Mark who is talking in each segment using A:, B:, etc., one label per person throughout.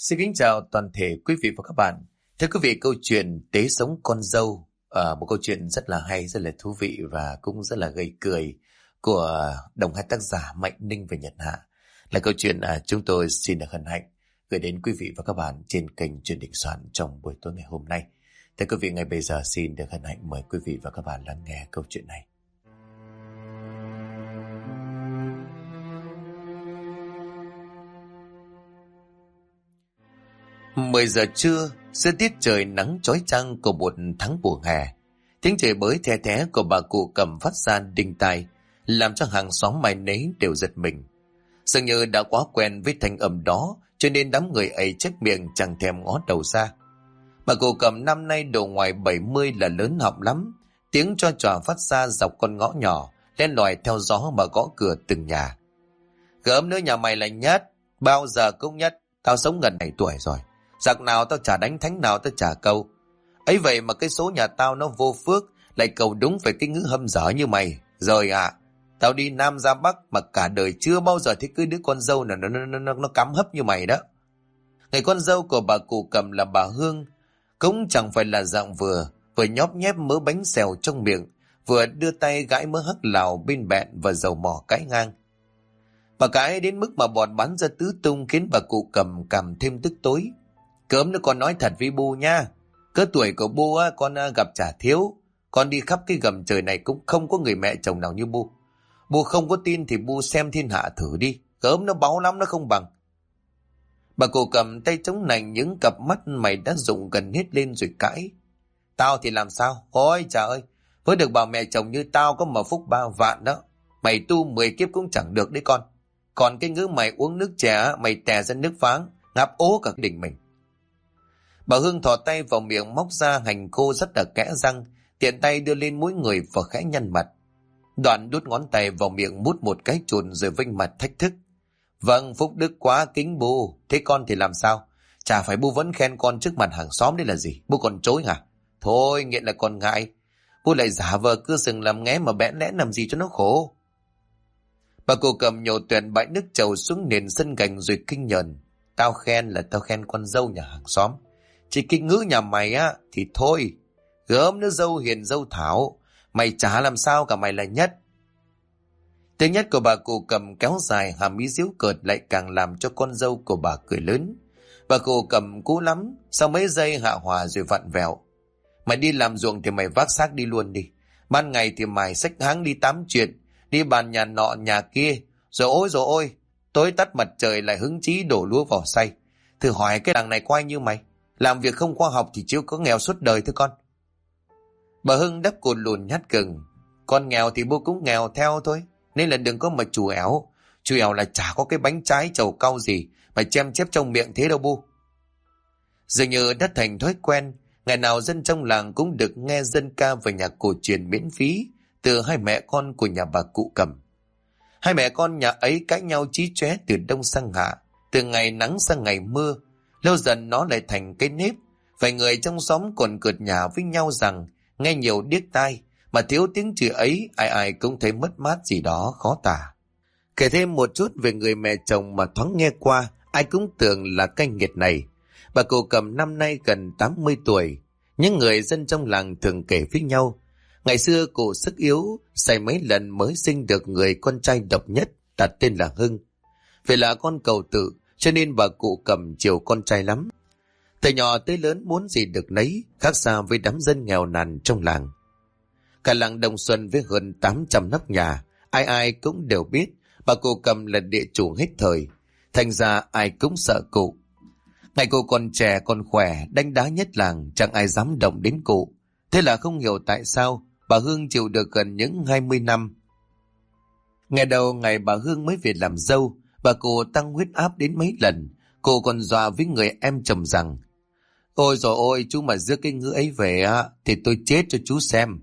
A: Xin kính chào toàn thể quý vị và các bạn. Thưa quý vị, câu chuyện Tế Sống Con Dâu, một câu chuyện rất là hay, rất là thú vị và cũng rất là gây cười của đồng hai tác giả Mạnh Ninh và Nhật Hạ. Là câu chuyện chúng tôi xin được hân hạnh gửi đến quý vị và các bạn trên kênh Chuyện Định Soạn trong buổi tối ngày hôm nay. Thưa quý vị, ngay bây giờ xin được hân hạnh mời quý vị và các bạn lắng nghe câu chuyện này. Mười giờ trưa, giữa tiết trời nắng chói chang của một tháng mùa hè, tiếng chửi bới the thé của bà cụ Cầm phát ra đinh tai, làm cho hàng xóm mai nấy đều giật mình. Dường như đã quá quen với thanh âm đó, cho nên đám người ấy chép miệng chẳng thèm ngó đầu ra. Bà cụ Cầm năm nay độ ngoài 70 là lớn họng lắm, tiếng cho trò phát ra dọc con ngõ nhỏ, len lỏi theo gió mà gõ cửa từng nhà. Gớm nữa nhà mày là Nhất, bao giờ cũng Nhất, tao sống gần 7 tuổi rồi. Giặc nào tao chả đánh, thánh nào tao chả câu. Ấy vậy mà cái số nhà tao nó vô phước, lại cầu đúng phải cái ngữ hâm dở như mày. Rồi tao đi Nam ra Bắc mà cả đời chưa bao giờ thấy cứ đứa con dâu nào nó cắm hấp như mày đó. Người con dâu của bà cụ Cầm là bà Hương, cũng chẳng phải là dạng vừa nhóp nhép mớ bánh xèo trong miệng, vừa đưa tay gãi mớ hắc lào bên bẹn và dầu mỏ cãi ngang. Bà cãi đến mức mà bọt bắn ra tứ tung, khiến bà cụ Cầm càng thêm tức tối. Cớm nó còn nói thật với Bu nha, cỡ tuổi của Bu con gặp chả thiếu, con đi khắp cái gầm trời này cũng không có người mẹ chồng nào như Bu. Bu không có tin thì Bu xem thiên hạ thử đi, cớm nó báu lắm nó không bằng. Bà cụ Cầm tay chống nành, những cặp mắt mày đã rụng gần hết lên rồi cãi. Tao thì làm sao? Ôi trời ơi, với được bà mẹ chồng như tao có mà phúc 3 vạn đó, mày tu 10 kiếp cũng chẳng được đấy con. Còn cái ngữ mày uống nước chè, mày tè ra nước váng, ngáp ố cả đỉnh mình. Bà Hương thò tay vào miệng móc ra hành khô rất là kẽ răng, tiện tay đưa lên mũi người và khẽ nhăn mặt. Đoạn đút ngón tay vào miệng mút một cái chùn rồi vênh mặt thách thức. Vâng, phúc đức quá kính Bu, thế con thì làm sao? Chả phải Bu vẫn khen con trước mặt hàng xóm đấy là gì? Bu còn chối hả? Thôi, nghiện là con ngại. Bu lại giả vờ cưa sừng làm nghé mà bẽn lẽn làm gì cho nó khổ. Bà cụ Cầm nhổ tuyển bãi nước trầu xuống nền sân gành rồi kinh nhờn. Tao khen là tao khen con dâu nhà hàng xóm. Chỉ cái ngữ nhà mày thì thôi. Gớm nữa dâu hiền dâu thảo, mày chả làm sao cả, mày là Nhất. Tiếng Nhất của bà cụ Cầm kéo dài, hàm ý giễu cợt lại càng làm cho con dâu của bà cười lớn. Bà cụ Cầm cú lắm, sau mấy giây hạ hòa rồi vặn vẹo. Mày đi làm ruộng thì mày vác xác đi luôn đi. Ban ngày thì mày xách háng đi tám chuyện, đi bàn nhà nọ nhà kia. Rồi ôi, tối tắt mặt trời lại hứng chí đổ lúa vào xay. Thử hỏi cái đằng này có ai như mày? Làm việc không khoa học thì chưa có nghèo suốt đời thưa con. Bà Hưng đắp cột lùn nhát gừng. Con nghèo thì Bu cũng nghèo theo thôi, nên là đừng có mà chù éo. Chù éo là chả có cái bánh trái trầu cau gì mà chem chép trong miệng thế đâu Bu. Dường như đã thành thói quen, ngày nào dân trong làng cũng được nghe dân ca về nhạc cổ truyền miễn phí từ hai mẹ con của nhà bà cụ Cầm. Hai mẹ con nhà ấy cãi nhau chí chóe từ đông sang hạ, từ ngày nắng sang ngày mưa. Lâu dần nó lại thành cái nếp. Vài người trong xóm còn cợt nhả với nhau rằng nghe nhiều điếc tai, mà thiếu tiếng chửi ấy ai ai cũng thấy mất mát gì đó khó tả. Kể thêm một chút về người mẹ chồng mà thoáng nghe qua, ai cũng tưởng là cái nghiệt này. Bà cụ Cầm năm nay gần 80 tuổi. Những người dân trong làng thường kể với nhau, ngày xưa cụ sức yếu, say mấy lần mới sinh được người con trai độc nhất, đặt tên là Hưng. Vì là con cầu tự, cho nên bà cụ Cầm chiều con trai lắm. Từ nhỏ tới lớn muốn gì được nấy, khác xa với đám dân nghèo nàn trong làng. Cả làng Đồng Xuân với hơn 800 nóc nhà, ai ai cũng đều biết bà cụ Cầm là địa chủ hết thời. Thành ra ai cũng sợ cụ. Ngày cụ còn trẻ còn khỏe, đánh đá nhất làng, chẳng ai dám động đến cụ. Thế là không hiểu tại sao bà Hương chịu được gần những 20 năm. Ngày đầu ngày bà Hương mới về làm dâu, bà cụ tăng huyết áp đến mấy lần. Cô còn dọa với người em chồng rằng, ôi dồi ôi, chú mà rước cái ngữ ấy về thì tôi chết cho chú xem.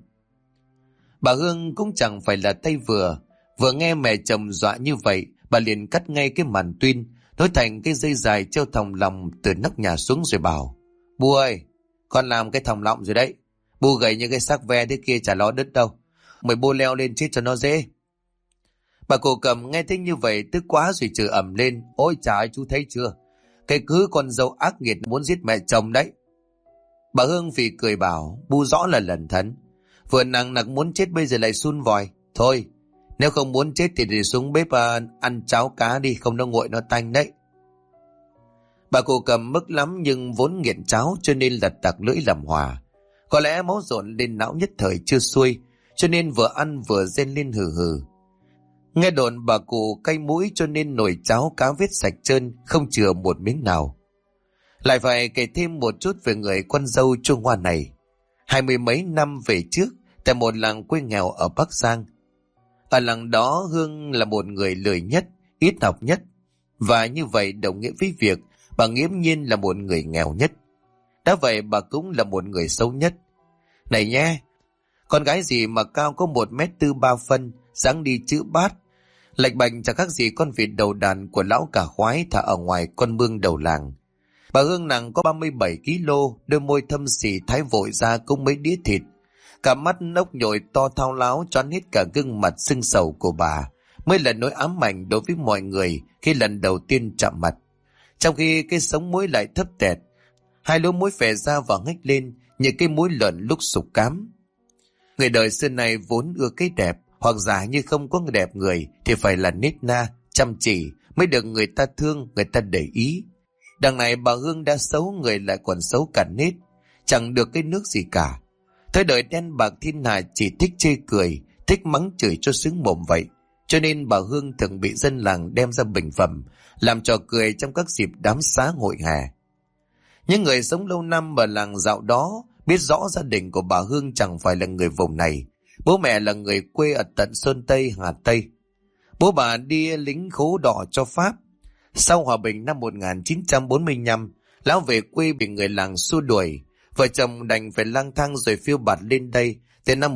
A: Bà Hương cũng chẳng phải là tay vừa nghe mẹ chồng dọa như vậy, bà liền cắt ngay cái màn tuyên, nối thành cái dây dài treo thòng lòng từ nóc nhà xuống rồi bảo, Bu ơi, con làm cái thòng lọng rồi đấy. Bu gầy như cái xác ve thế kia chả lo đứt đâu. Mày Bu leo lên chết cho nó dễ. Bà cụ Cầm nghe thấy như vậy tức quá rồi chửi ầm lên, ôi trời ơi, chú thấy chưa? cái cứ con dâu ác nghiệt muốn giết mẹ chồng đấy. Bà Hương phì cười bảo, bu rõ là lẩn thận. Vừa nặng nặc muốn chết bây giờ lại sun vòi. Thôi, nếu không muốn chết thì đi xuống bếp ăn cháo cá đi, không nó nguội nó tanh đấy. Bà cụ Cầm mức lắm nhưng vốn nghiện cháo cho nên lật tặc lưỡi làm hòa. Có lẽ máu dồn lên não nhất thời chưa xuôi, cho nên vừa ăn vừa rên lên hừ hừ. Nghe đồn bà cụ cay mũi cho nên nồi cháo cá vết sạch trơn, không chừa một miếng nào. Lại phải kể thêm một chút về người con dâu Trung Hoa này. 20 mấy năm về trước, tại một làng quê nghèo ở Bắc Giang. Ở làng đó Hương là một người lười nhất, ít học nhất, và như vậy đồng nghĩa với việc bà nghiễm nhiên là một người nghèo nhất. Đã vậy bà cũng là một người xấu nhất. Này nhé, con gái gì mà cao có 1m4 dáng đi chữ bát, lạch bạch chẳng khác gì con vịt đầu đàn của lão cả khoái thả ở ngoài con mương đầu làng. Bà Hương nặng có 37 kg, đôi môi thâm xỉ thái vội ra cũng mấy đĩa thịt. Cả mắt ốc nhồi to thao láo choán hết cả gương mặt sưng sầu của bà, mới là nỗi ám ảnh đối với mọi người khi lần đầu tiên chạm mặt. Trong khi cái sống mũi lại thấp tẹt, hai lỗ mũi phè ra và ngách lên như cái mũi lợn lúc sục cám. Người đời xưa này vốn ưa cái đẹp, hoặc giả như không có người đẹp người thì phải là nết na, chăm chỉ mới được người ta thương, người ta để ý. Đằng này bà Hương đã xấu người lại còn xấu cả nết, chẳng được cái nước gì cả. Thời đời đen bạc thiên hạ chỉ thích chê cười, thích mắng chửi cho sướng mồm vậy. Cho nên bà Hương thường bị dân làng đem ra bình phẩm, làm trò cười trong các dịp đám xá hội hè. Những người sống lâu năm ở làng dạo đó biết rõ gia đình của bà Hương chẳng phải là người vùng này. Bố mẹ là người quê ở tận Sơn Tây, Hà Tây. Bố bà đi lính khố đỏ cho Pháp. Sau hòa bình năm 1945, lão về quê bị người làng xua đuổi. Vợ chồng đành phải lang thang rồi phiêu bạt lên đây từ năm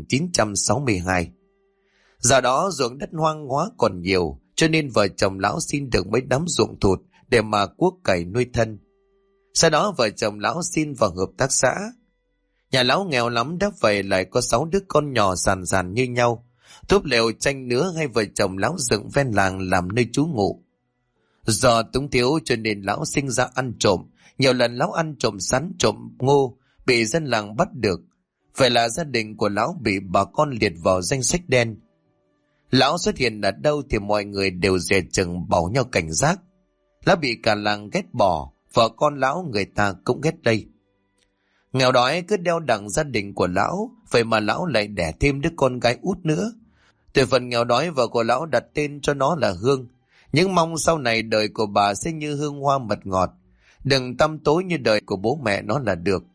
A: 1962. Giờ đó ruộng đất hoang hóa còn nhiều, cho nên vợ chồng lão xin được mấy đám ruộng thụt để mà cuốc cày nuôi thân. Sau đó vợ chồng lão xin vào hợp tác xã. Nhà lão nghèo lắm, đã vậy lại có 6 đứa con nhỏ sàn sàn như nhau. Túp lều tranh nứa hay vợ chồng lão dựng ven làng làm nơi trú ngụ. Do túng thiếu cho nên lão sinh ra ăn trộm. Nhiều lần lão ăn trộm sắn trộm ngô, bị dân làng bắt được. Vậy là gia đình của lão bị bà con liệt vào danh sách đen. Lão xuất hiện ở đâu thì mọi người đều dè chừng bảo nhau cảnh giác. Lão bị cả làng ghét bỏ, vợ con lão người ta cũng ghét đây. Nghèo đói cứ đeo đẳng gia đình của lão, vậy mà lão lại đẻ thêm đứa con gái út nữa. Từ phần nghèo đói, vợ của lão đặt tên cho nó là Hương. Nhưng mong sau này đời của bà sẽ như hương hoa mật ngọt, đừng tăm tối như đời của bố mẹ nó là được.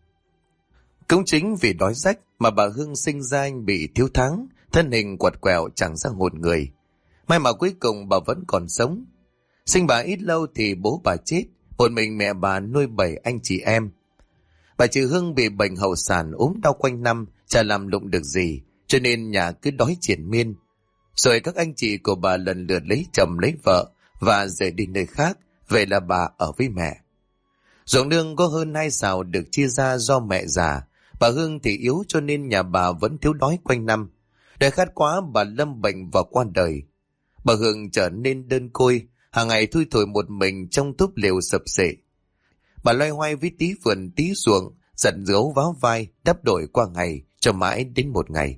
A: Cũng chính vì đói rách mà bà Hương sinh ra anh bị thiếu thắng, thân hình quặt quẹo chẳng ra hồn người. May mà cuối cùng bà vẫn còn sống. Sinh bà ít lâu thì bố bà chết, một mình mẹ bà nuôi 7 anh chị em. Bà chị Hương bị bệnh hậu sản ốm đau quanh năm, chả làm lụng được gì, cho nên nhà cứ đói triền miên. Rồi các anh chị của bà lần lượt lấy chồng lấy vợ và rời đi nơi khác, vậy là bà ở với mẹ. Ruộng nương có hơn 2 sào được chia ra do mẹ già. Bà Hương thì yếu cho nên nhà bà vẫn thiếu đói quanh năm. Đời khát quá bà lâm bệnh và qua đời. Bà Hương trở nên đơn côi, hàng ngày thui thủi một mình trong túp lều sập sệ. Bà loay hoay với tí vườn tí ruộng, giận dấu váo vai, đắp đổi qua ngày, cho mãi đến một ngày.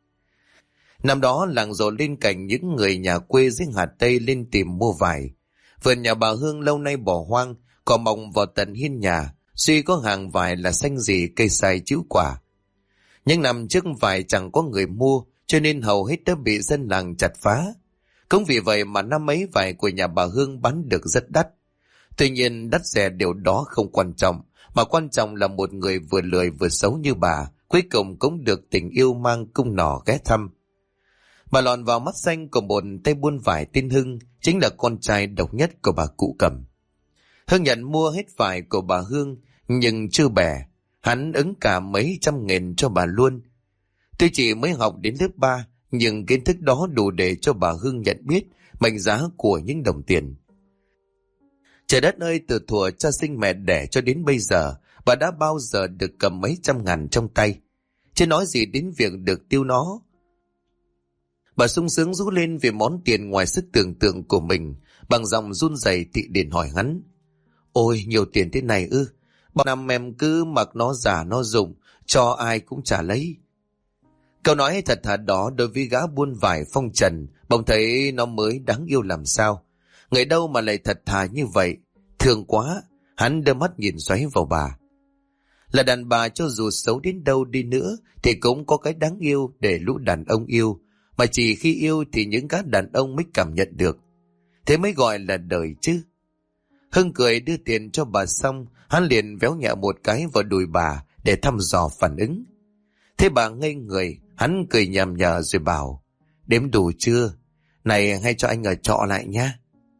A: Năm đó làng rộ lên cảnh những người nhà quê dưới Hà Tây lên tìm mua vải. Vườn nhà bà Hương lâu nay bỏ hoang, cỏ mọc vào tận hiên nhà, duy có hàng vải là xanh rì cây sai chĩu quả. Nhưng năm trước vải chẳng có người mua, cho nên hầu hết đã bị dân làng chặt phá. Cũng vì vậy mà năm ấy vải của nhà bà Hương bán được rất đắt. Tuy nhiên đắt rẻ điều đó không quan trọng, mà quan trọng là một người vừa lười vừa xấu như bà, cuối cùng cũng được tình yêu mang cung nỏ ghé thăm. Bà lọt vào mắt xanh của một tay buôn vải tên Hưng, chính là con trai độc nhất của bà cụ Cầm. Hưng nhận mua hết vải của bà Hương, nhưng chưa bẻ, hắn ứng cả mấy trăm nghìn cho bà luôn. Tuy chỉ mới học đến lớp 3, nhưng kiến thức đó đủ để cho bà Hương nhận biết mệnh giá của những đồng tiền. Trời đất ơi, từ thuở cha sinh mẹ đẻ cho đến bây giờ, bà đã bao giờ được cầm mấy trăm ngàn trong tay, chứ nói gì đến việc được tiêu nó. Bà sung sướng rú lên vì món tiền ngoài sức tưởng tượng của mình, bằng giọng run rẩy thị điền hỏi hắn: Ôi nhiều tiền thế này ư? Bao năm em cứ mặc nó giả nó dụng, cho ai cũng chả lấy. Câu nói thật thà đó đối với gã buôn vải phong trần, bỗng thấy nó mới đáng yêu làm sao. Người đâu mà lại thật thà như vậy. Thương quá. Hắn đưa mắt nhìn xoáy vào bà. Là đàn bà cho dù xấu đến đâu đi nữa thì cũng có cái đáng yêu để lũ đàn ông yêu. Mà chỉ khi yêu thì những gã đàn ông mới cảm nhận được. Thế mới gọi là đời chứ. Hưng cười đưa tiền cho bà xong, hắn liền véo nhẹ một cái vào đùi bà để thăm dò phản ứng. Thế bà ngây người, hắn cười nhằm nhở rồi bảo, đếm đủ chưa? Này hay cho anh ở trọ lại nhá.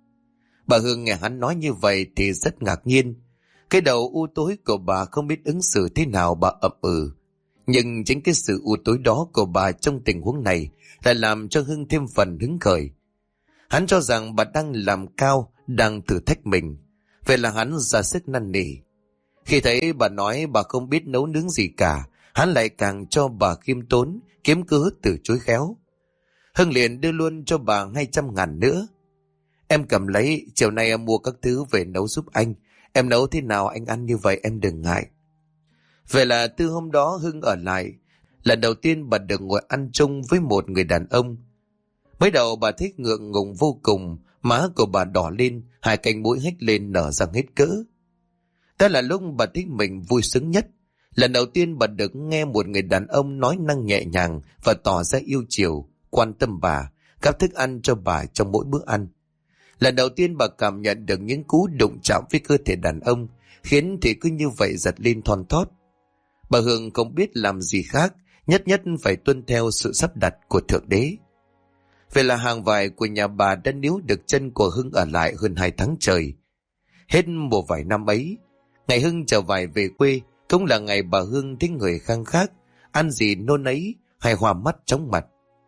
A: Bà Hương nghe hắn nói như vậy thì rất ngạc nhiên. Cái đầu u tối của bà không biết ứng xử thế nào, bà ậm ừ. Nhưng chính cái sự u tối đó của bà trong tình huống này lại làm cho Hưng thêm phần hứng khởi. Hắn cho rằng bà đang làm cao, đang thử thách mình. Vậy là hắn ra sức năn nỉ. Khi thấy bà nói bà không biết nấu nướng gì cả, hắn lại càng cho bà khiêm tốn, kiếm cớ từ chối khéo. Hưng liền đưa luôn cho bà 200.000 nữa. Em cầm lấy, chiều nay em mua các thứ về nấu giúp anh. Em nấu thế nào anh ăn như vậy em đừng ngại. Vậy là từ hôm đó Hưng ở lại. Lần đầu tiên bà được ngồi ăn chung với một người đàn ông. Mới đầu bà thích ngượng ngùng vô cùng, má của bà đỏ lên, hai cánh mũi hếch lên nở răng hết cỡ. Đó là lúc bà thích mình vui sướng nhất. Lần đầu tiên bà được nghe một người đàn ông nói năng nhẹ nhàng và tỏ ra yêu chiều, quan tâm bà, gắp thức ăn cho bà trong mỗi bữa ăn. Lần đầu tiên bà cảm nhận được những cú đụng chạm với cơ thể đàn ông, khiến thì cứ như vậy giật lên thon thót. Bà Hương không biết làm gì khác, nhất nhất phải tuân theo sự sắp đặt của Thượng Đế. Vậy là hàng vải của nhà bà đã níu được chân của Hưng ở lại hơn 2 tháng trời. Hết mùa vải năm ấy, ngày Hưng trở vải về quê cũng là ngày bà Hương thấy người khang khác, ăn gì nôn ấy hay hoa mắt chóng mặt.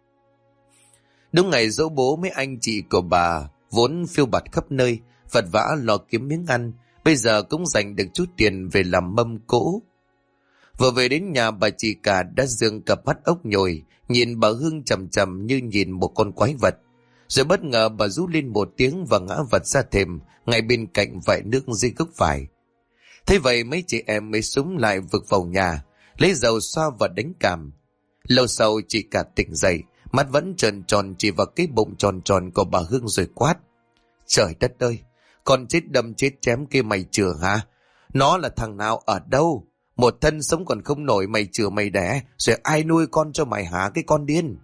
A: Đúng ngày dỗ bố, mấy anh chị của bà vốn phiêu bạt khắp nơi, vật vã lo kiếm miếng ăn, bây giờ cũng dành được chút tiền về làm mâm cỗ. Vừa về đến nhà, bà chị cả đã dương cặp mắt ốc nhồi, nhìn bà Hương chằm chằm như nhìn một con quái vật. Rồi bất ngờ bà rú lên một tiếng và ngã vật ra thềm, ngay bên cạnh vại nước dưới gốc vải. Thế vậy mấy chị em mới súng lại vực vào nhà, lấy dầu xoa và đánh cảm. Lâu sau chị cả tỉnh dậy, mắt vẫn tròn tròn chỉ vào cái bụng tròn tròn của bà Hương rồi quát. Trời đất ơi, con chết đâm chết chém kia mày chừa hả? Nó là thằng nào ở đâu? Một thân sống còn không nổi mày chừa mày đẻ, rồi ai nuôi con cho mày hả cái con điên?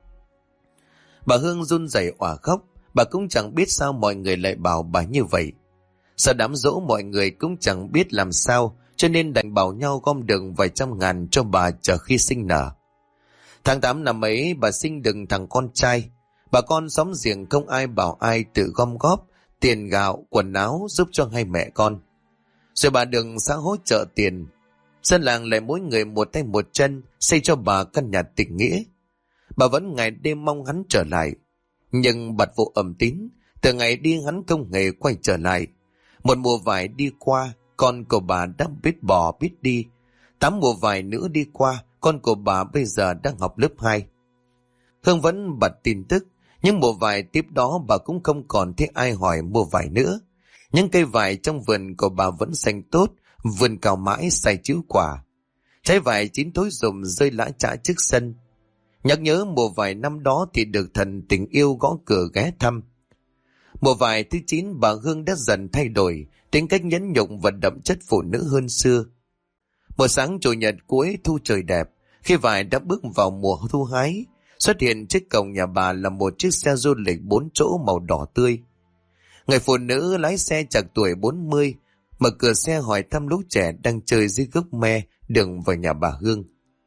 A: Bà Hương run rẩy òa khóc, bà cũng chẳng biết sao mọi người lại bảo bà như vậy. Sau đám dỗ mọi người cũng chẳng biết làm sao, cho nên đành bảo nhau gom được vài trăm ngàn cho bà chờ khi sinh nở. Tháng 8 năm ấy bà sinh được thằng con trai. Bà con xóm giềng không ai bảo ai tự gom góp tiền gạo, quần áo giúp cho hai mẹ con. Rồi bà được xã hỗ trợ tiền. Dân làng lại mỗi người một tay một chân xây cho bà căn nhà tình nghĩa. Bà vẫn ngày đêm mong hắn trở lại. Nhưng bặt vụ ầm tín, từ ngày đi hắn không hề quay trở lại. Một mùa vải đi qua, con của bà đã biết bò biết đi. 8 mùa vải nữa đi qua, con của bà bây giờ đang học lớp 2. Hương vẫn bật tin tức, nhưng mùa vải tiếp đó bà cũng không còn thấy ai hỏi mua vải nữa. Những cây vải trong vườn của bà vẫn xanh tốt, vườn cao mãi sai chữ quả. Trái vải chín thối rụng rơi lã chã trước sân. Nhắc nhớ mùa vải năm đó thì được thần tình yêu gõ cửa ghé thăm. Mùa vải thứ 9 bà Hương đã dần thay đổi, tính cách nhẫn nhục và đậm chất phụ nữ hơn xưa. Một sáng chủ nhật cuối thu trời đẹp, khi vải đã bước vào mùa thu hái, xuất hiện trước cổng nhà bà là một chiếc xe du lịch 4 chỗ màu đỏ tươi. Người phụ nữ lái xe chạc tuổi 40, mở cửa xe hỏi thăm lũ trẻ đang chơi dưới gốc me đường vào nhà bà Hương.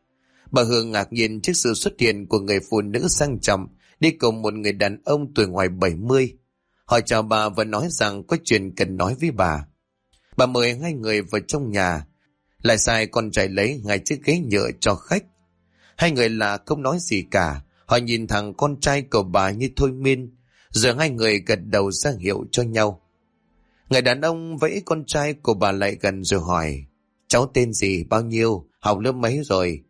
A: Bà Hương ngạc nhiên trước sự xuất hiện của người phụ nữ sang trọng đi cùng một người đàn ông tuổi ngoài 70. Hỏi chào bà và nói rằng có chuyện cần nói với bà. Bà mời hai người vào trong nhà, lại sai con trai lấy ngay chiếc ghế nhựa cho khách. Hai người là không nói gì cả, họ nhìn thằng con trai của bà như thôi miên, rồi hai người gật đầu ra hiệu cho nhau. Người đàn ông vẫy con trai của bà lại gần rồi hỏi, cháu tên gì, bao nhiêu, học lớp mấy rồi?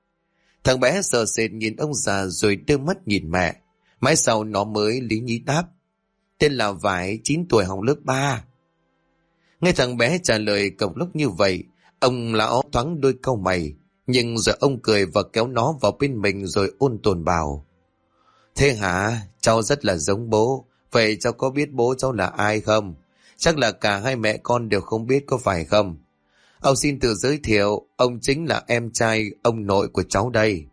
A: Thằng bé sợ sệt nhìn ông già rồi đưa mắt nhìn mẹ, mãi sau nó mới lý nhí đáp, tên là Vải, 9 tuổi học lớp 3. Nghe thằng bé trả lời cộc lốc như vậy, ông lão thoáng đôi câu mày, nhưng rồi ông cười và kéo nó vào bên mình rồi ôn tồn bảo: Thế hả, cháu rất là giống bố, vậy cháu có biết bố cháu là ai không? Chắc là cả hai mẹ con đều không biết có phải không? Ông xin tự giới thiệu, ông chính là em trai ông nội của cháu đây.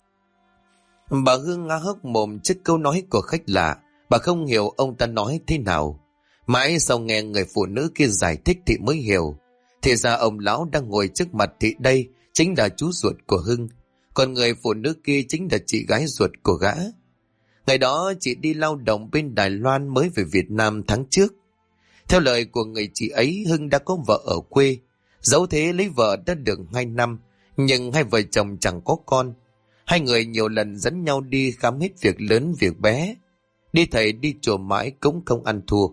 A: Bà Hương ngá hốc mồm trước câu nói của khách lạ, bà không hiểu ông ta nói thế nào. Mãi sau nghe người phụ nữ kia giải thích thì mới hiểu. Thì ra ông lão đang ngồi trước mặt thì đây chính là chú ruột của Hưng, còn người phụ nữ kia chính là chị gái ruột của gã. Ngày đó chị đi lao động bên Đài Loan mới về Việt Nam tháng trước. Theo lời của người chị ấy, Hưng đã có vợ ở quê. Dẫu thế lấy vợ đã được 2 năm, nhưng hai vợ chồng chẳng có con. Hai người nhiều lần dẫn nhau đi khám hết việc lớn việc bé. Đi thầy đi chùa mãi cũng không ăn thua.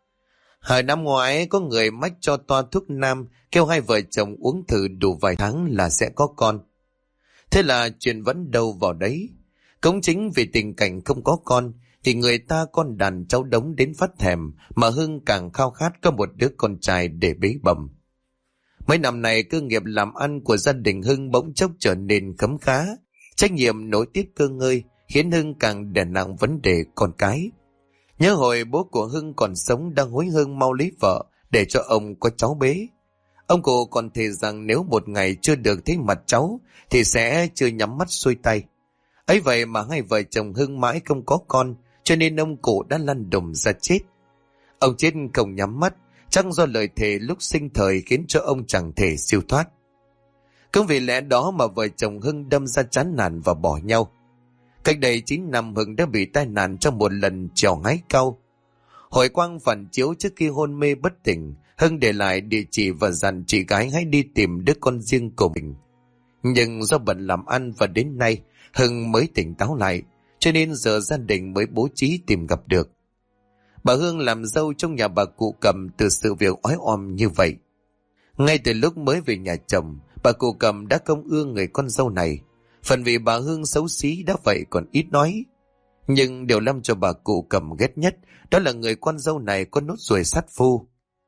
A: Hồi năm ngoái có người mách cho toa thuốc nam, kêu hai vợ chồng uống thử đủ vài tháng là sẽ có con. Thế là chuyện vẫn đâu vào đấy. Cũng chính vì tình cảnh không có con thì người ta con đàn cháu đống đến phát thèm, mà Hưng càng khao khát có một đứa con trai để bế bầm. Mấy năm này cơ nghiệp làm ăn của gia đình Hưng bỗng chốc trở nên khấm khá. Trách nhiệm nối tiếp cơ ngơi khiến Hưng càng đè nặng vấn đề con cái. Nhớ hồi bố của Hưng còn sống đang hối Hưng mau lấy vợ để cho ông có cháu bế. Ông cụ còn thề rằng nếu một ngày chưa được thấy mặt cháu thì sẽ chưa nhắm mắt xuôi tay. Ấy vậy mà hai vợ chồng Hưng mãi không có con, cho nên ông cụ đã lăn đùng ra chết. Ông chết không nhắm mắt, chắc do lời thề lúc sinh thời khiến cho ông chẳng thể siêu thoát. Cũng vì lẽ đó mà vợ chồng Hưng đâm ra chán nản và bỏ nhau. Cách đây 9 năm Hưng đã bị tai nạn trong một lần trèo hái cau. Hồi quang phản chiếu trước khi hôn mê bất tỉnh, Hưng để lại địa chỉ và dặn chị gái hãy đi tìm đứa con riêng của mình. Nhưng do bận làm ăn và đến nay Hưng mới tỉnh táo lại, cho nên giờ gia đình mới bố trí tìm gặp được. Bà Hương làm dâu trong nhà bà cụ Cầm từ sự việc oái oăm như vậy. Ngay từ lúc mới về nhà chồng, bà cụ Cầm đã không ưa người con dâu này. Phần vì bà Hương xấu xí đã vậy còn ít nói. Nhưng điều làm cho bà cụ Cầm ghét nhất đó là người con dâu này có nốt ruồi sát phu.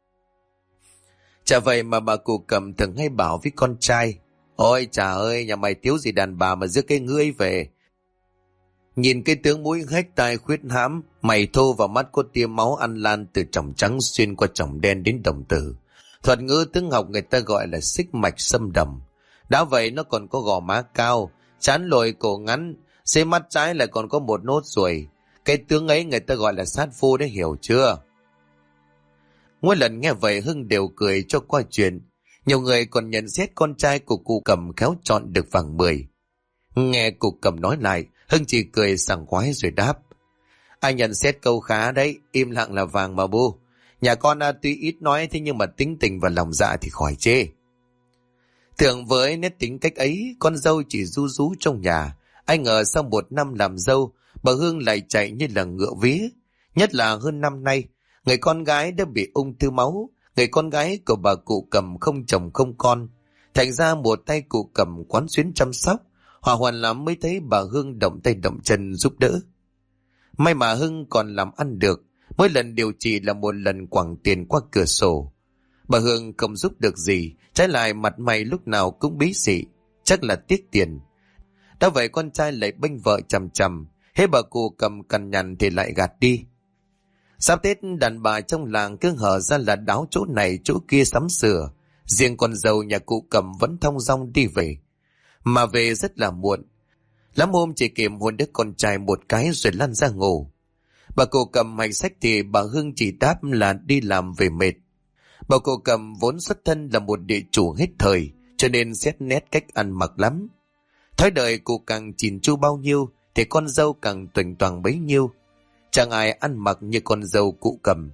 A: Chả vậy mà bà cụ Cầm thường hay bảo với con trai: Ôi trời ơi, nhà mày thiếu gì đàn bà mà rước cái ngươi về. Nhìn cái tướng mũi hách tai khuyết hãm, mày thô vào mắt có tia máu ăn lan từ tròng trắng xuyên qua tròng đen đến đồng tử. Thuật ngữ tiếng học người ta gọi là xích mạch xâm đầm. Đã vậy nó còn có gò má cao, trán lồi cổ ngắn, dưới mắt trái lại còn có một nốt ruồi. Cái tướng ấy người ta gọi là sát phu đấy, hiểu chưa? Mỗi lần nghe vậy Hưng đều cười cho qua chuyện. Nhiều người còn nhận xét con trai của cụ Cầm khéo chọn được vàng 10. Nghe cụ Cầm nói lại, Hưng chỉ cười sảng khoái rồi đáp: Ai nhận xét câu khá đấy, im lặng là vàng mà bu. Nhà con tuy ít nói thế nhưng mà tính tình và lòng dạ thì khỏi chê. Tưởng với nét tính cách ấy, con dâu chỉ ru rú trong nhà. Ai ngờ sau 1 năm làm dâu, bà Hương lại chạy như là ngựa vía. Nhất là hơn năm nay, người con gái đã bị ung thư máu. Người con gái của bà cụ Cầm không chồng không con. Thành ra một tay cụ Cầm quán xuyến chăm sóc. Hòa hoàn lắm mới thấy bà Hương động tay động chân giúp đỡ. May mà Hưng còn làm ăn được. Mỗi lần điều trị là một lần quẳng tiền qua cửa sổ. Bà Hương không giúp được gì, trái lại mặt mày lúc nào cũng bí xị, chắc là tiếc tiền. Đã vậy con trai lại bênh vợ chằm chằm, hễ bà cụ Cầm cằn nhằn thì lại gạt đi. Sắp Tết đàn bà trong làng cứ hở ra là đáo chỗ này chỗ kia sắm sửa. Riêng con dâu nhà cụ Cầm vẫn thong dong đi về. Mà về rất là muộn. Lắm hôm chỉ kịp hôn đứa con trai một cái rồi lăn ra ngủ. Bà cụ Cầm hành sách thì bà Hương chỉ đáp là đi làm về mệt. Bà cụ Cầm vốn xuất thân là một địa chủ hết thời, cho nên xét nét cách ăn mặc lắm. Thói đời cụ càng chỉn chu bao nhiêu thì con dâu càng tuềnh toàng bấy nhiêu. Chẳng ai ăn mặc như con dâu cụ Cầm.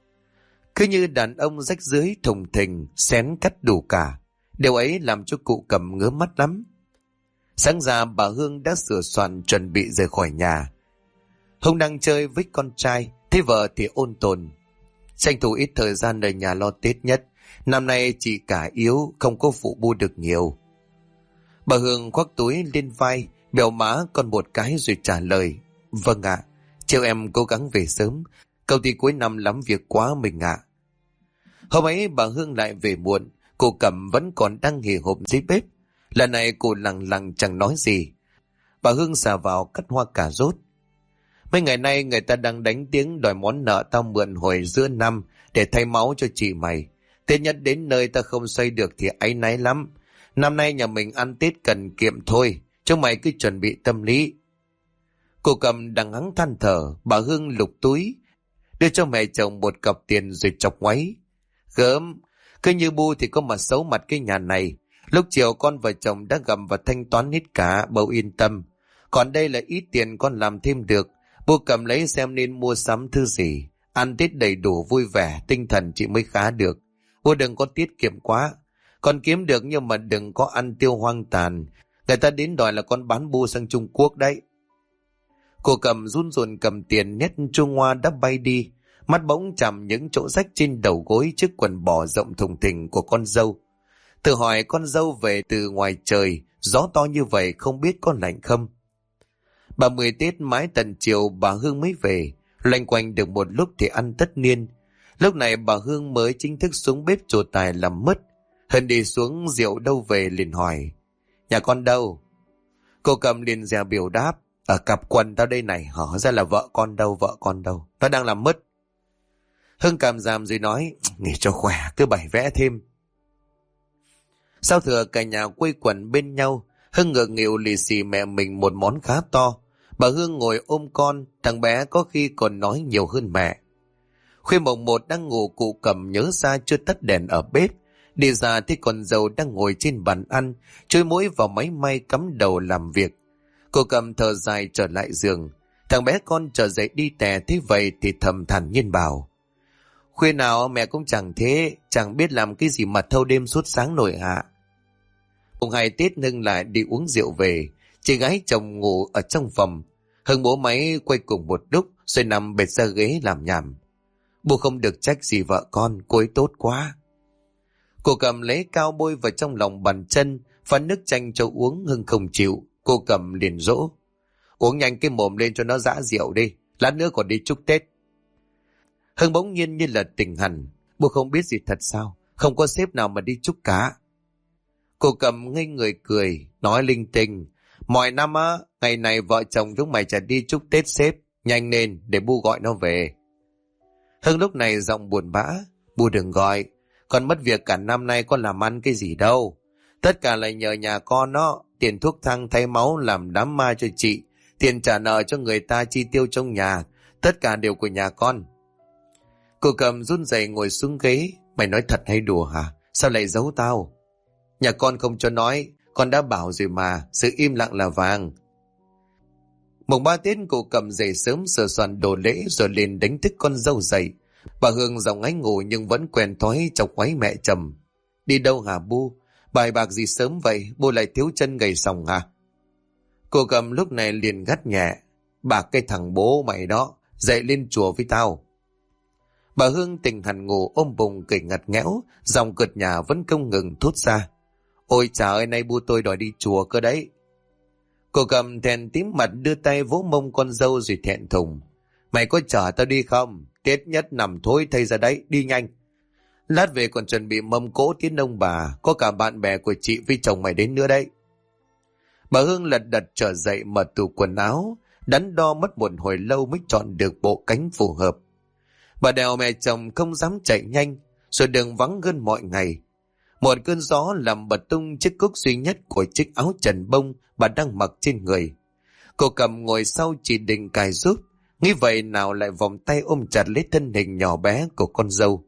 A: Cứ như đàn ông rách rưới thùng thình, xén cắt đủ cả. Điều ấy làm cho cụ Cầm ngứa mắt lắm. Sáng ra bà Hương đã sửa soạn chuẩn bị rời khỏi nhà. Hùng đang chơi với con trai, thấy vợ thì ôn tồn. Tranh thủ ít thời gian ở nhà lo Tết nhất. Năm nay chị cả yếu, không có phụ bu được nhiều. Bà Hương khoác túi lên vai, bèo má con một cái rồi trả lời: Vâng ạ, chiều em cố gắng về sớm. Công ty cuối năm lắm việc quá mình ạ. Hôm ấy bà Hương lại về muộn, cô Cẩm vẫn còn đang hì hục dưới bếp. Lần này cô lặng lặng chẳng nói gì. Bà Hương xà vào cắt hoa cà rốt. Mấy ngày nay người ta đang đánh tiếng đòi món nợ tao mượn hồi giữa năm để thay máu cho chị mày. Tết nhất đến nơi ta không xoay được thì áy náy lắm. Năm nay nhà mình ăn Tết cần kiệm thôi, chúng mày cứ chuẩn bị tâm lý. Cô Cầm đằng hắng than thở, bà Hương lục túi, đưa cho mẹ chồng một cọc tiền rồi chọc ngoáy. Gớm, cứ như bu thì có mà xấu mặt cái nhà này. Lúc chiều con vợ chồng đã gầm và thanh toán hết cả, bầu yên tâm. Còn đây là ít tiền con làm thêm được. Bu cầm lấy xem nên mua sắm thứ gì. Ăn Tết đầy đủ vui vẻ, tinh thần chị mới khá được. Bu đừng có tiết kiệm quá. Con kiếm được nhưng mà đừng có ăn tiêu hoang tàn. Người ta đến đòi là con bán bu sang Trung Quốc đấy. Cô Cầm run run cầm tiền nhét Trung Hoa đã bay đi. Mắt bỗng chạm những chỗ rách trên đầu gối trước quần bò rộng thùng thình của con dâu. Tự hỏi con dâu về từ ngoài trời, gió to như vậy không biết có lạnh không. 30 Tết mãi tận chiều bà Hương mới về, loanh quanh được một lúc thì ăn tất niên. Lúc này bà Hương mới chính thức xuống bếp trổ tài làm mứt. Hân đi xuống rượu đâu về liền hỏi, nhà con đâu? Cô Cầm liền dè biểu đáp, ở cặp quần tao đây này, hở ra là vợ con đâu, nó đang làm mứt. Hưng cảm giảm rồi nói, nghỉ cho khỏe, cứ bày vẽ thêm. Sau thừa cả nhà quây quần bên nhau, Hưng ngượng nghịu lì xì mẹ mình một món khá to. Bà Hương ngồi ôm con, thằng bé có khi còn nói nhiều hơn mẹ. Khuya mồng 1 đang ngủ, cụ Cầm nhớ ra chưa tắt đèn ở bếp. Đi ra thấy con dâu đang ngồi trên bàn ăn, chôi mũi vào máy may cắm đầu làm việc. Cô Cầm thở dài trở lại giường. Thằng bé con trở dậy đi tè thế vậy thì thầm thản nhiên bảo, khuya nào mẹ cũng chẳng thế, chẳng biết làm cái gì mà thâu đêm suốt sáng nổi hạ. Cùng 2 Tết Hưng lại đi uống rượu về, chị gái chồng ngủ ở trong phòng. Hưng bố máy quay cùng một lúc rồi nằm bệt ra ghế làm nhảm. Bố không được trách gì vợ con, cô ấy tốt quá. Cô Cầm lấy cao bôi vào trong lòng bàn chân, pha nước chanh cho uống. Hưng không chịu, cô Cầm liền dỗ, uống nhanh cái mồm lên cho nó dã rượu đi, lát nữa còn đi chúc Tết. Hưng bỗng nhiên như là tỉnh hẳn, bố không biết gì thật sao, không có sếp nào mà đi chúc cả. Cô Cầm ngây người cười, nói linh tinh, mọi năm á, ngày này vợ chồng chúng mày chả đi chúc Tết sếp, nhanh lên để bu gọi nó về. Hưng lúc này giọng buồn bã, bu đừng gọi, con mất việc cả năm nay con làm ăn cái gì đâu. Tất cả là nhờ nhà con đó, tiền thuốc thang thay máu làm đám ma cho chị, tiền trả nợ cho người ta chi tiêu trong nhà, tất cả đều của nhà con. Cô Cầm run rẩy ngồi xuống ghế, mày nói thật hay đùa hả? Sao lại giấu tao? Nhà con không cho nói, con đã bảo rồi mà, sự im lặng là vàng. Mùng 3 Tết cô Cầm dậy sớm sửa soạn đồ lễ rồi lên đánh thức con dâu dậy. Bà Hương giọng ấy ngủ nhưng vẫn quen thói chọc quấy mẹ chồng. Đi đâu hả bu? Bài bạc gì sớm vậy, bu lại thiếu chân gầy sòng hả? Cô Cầm lúc này liền gắt nhẹ, bạc cái thằng bố mày đó, dậy lên chùa với tao. Bà Hương tỉnh hẳn ngủ ôm bụng cười ngặt nghẽo, dòng cợt nhà vẫn không ngừng thốt ra. Ôi trời ơi, nay bu tôi đòi đi chùa cơ đấy. Cô Cầm thẹn tím mặt đưa tay vỗ mông con dâu rồi thẹn thùng. Mày có chở tao đi không? Tết nhất nằm thối thay ra đấy, đi nhanh. Lát về còn chuẩn bị mâm cỗ tiến ông bà, có cả bạn bè của chị với chồng mày đến nữa đấy. Bà Hương lật đật trở dậy mở tủ quần áo, đắn đo mất một hồi lâu mới chọn được bộ cánh phù hợp. Bà đèo mẹ chồng không dám chạy nhanh, rồi đường vắng hơn mọi ngày. Một cơn gió làm bật tung chiếc cúc duy nhất của chiếc áo trần bông bà đang mặc trên người. Cô Cầm ngồi sau chỉ định cài giúp, nghĩ vậy nào lại vòng tay ôm chặt lấy thân hình nhỏ bé của con dâu.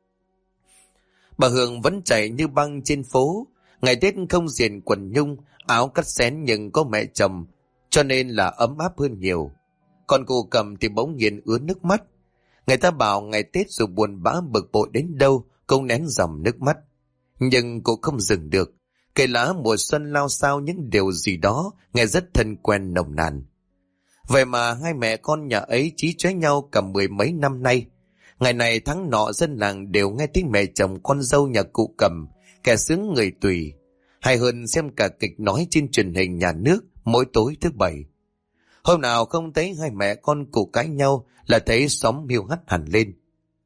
A: Bà Hương vẫn chạy như băng trên phố, ngày Tết không diện quần nhung, áo cắt xén nhưng có mẹ chồng, cho nên là ấm áp hơn nhiều. Còn cô Cầm thì bỗng nhiên ứa nước mắt. Người ta bảo ngày Tết dù buồn bã bực bội đến đâu cũng nén dòng nước mắt. Nhưng cô không dừng được. Cây lá mùa xuân lao sao những điều gì đó nghe rất thân quen nồng nàn. Vậy mà hai mẹ con nhà ấy chí chóe nhau cả 10 mấy năm nay. Ngày này tháng nọ dân làng đều nghe tiếng mẹ chồng con dâu nhà cụ Cầm, kẻ sướng người tùy. Hay hơn xem cả kịch nói trên truyền hình nhà nước mỗi tối thứ Bảy. Hôm nào không thấy hai mẹ con cụ cãi nhau là thấy xóm hiu hắt hẳn lên.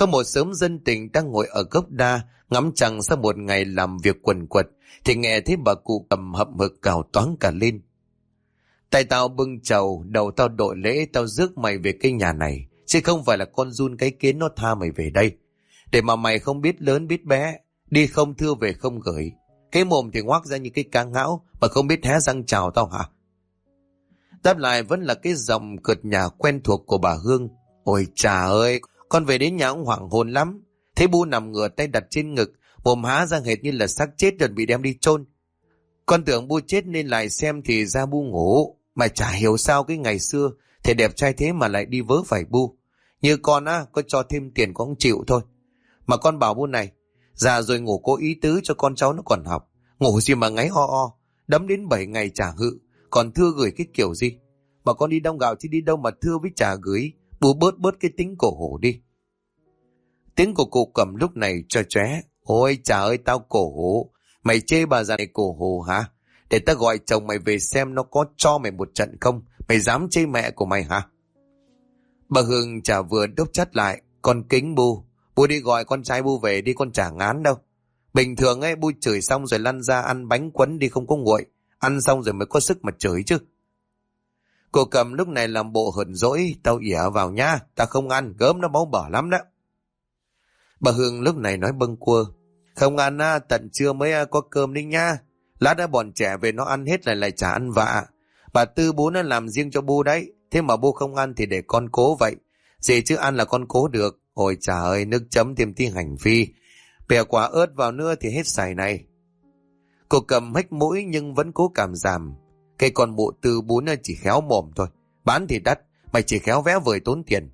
A: Có một xóm dân tình đang ngồi ở gốc đa ngắm trăng sau một ngày làm việc quần quật, thì nghe thấy bà cụ Cầm hậm hực gào toáng cả lên. Tay tao bưng chầu, đầu tao đội lễ, tao rước mày về cái nhà này, chứ không phải là con giun cái kiến nó tha mày về đây. Để mà mày không biết lớn biết bé, đi không thưa về không gửi. Cái mồm thì ngoác ra như cái cá ngão mà không biết hé răng chào tao hả? Đáp lại vẫn là cái giọng cợt nhả quen thuộc của bà Hương. Ôi chà ơi, con về đến nhà ông hoảng hồn lắm. Thấy bu nằm ngửa tay đặt trên ngực, mồm há ra hệt như là xác chết rồi bị đem đi chôn. Con tưởng bu chết nên lại xem thì ra bu ngủ. Mà chả hiểu sao cái ngày xưa thì đẹp trai thế mà lại đi vớ phải bu. Như con á, có cho thêm tiền cũng không chịu thôi. Mà con bảo bu này, già rồi ngủ có ý tứ cho con cháu nó còn học. Ngủ gì mà ngáy o o, đấm đến 7 ngày chả hự, còn thưa gửi cái kiểu gì. Mà con đi đông gạo chứ đi đâu mà thưa với chả gửi, bu bớt cái tính cổ hổ đi. Tiếng của cụ Cầm lúc này cho chóe. Ôi chà ơi, tao cổ hổ. Mày chê bà già này cổ hổ hả? Để ta gọi chồng mày về xem nó có cho mày một trận không. Mày dám chê mẹ của mày hả? Bà Hương chả vừa đốc chắt lại. Con kính bu. Bu đi gọi con trai bu về đi, con chả ngán đâu. Bình thường ấy bu chửi xong rồi lăn ra ăn bánh quấn đi không có nguội. Ăn xong rồi mới có sức mà chửi chứ. Cô Cầm lúc này làm bộ hờn dỗi. Tao ỉa vào nha, tao không ăn, gớm nó máu bở lắm đó. Bà Hương lúc này nói bâng quơ. Không ăn á, tận trưa mới có cơm đi nha. Lát đã bọn trẻ về nó ăn hết lại chả ăn vạ. Bà Tư bố nó làm riêng cho bu đấy. Thế mà bu không ăn thì để con cố vậy. Gì chứ ăn là con cố được. Ôi trời ơi, nước chấm thêm tí hành phi. Bẻ quả ớt vào nữa thì hết sảy này. Cô Cầm hếch mũi nhưng vẫn cố cảm giảm. Cái con bộ Tư bún chỉ khéo mồm thôi. Bán thì đắt, mày chỉ khéo vé vời tốn tiền.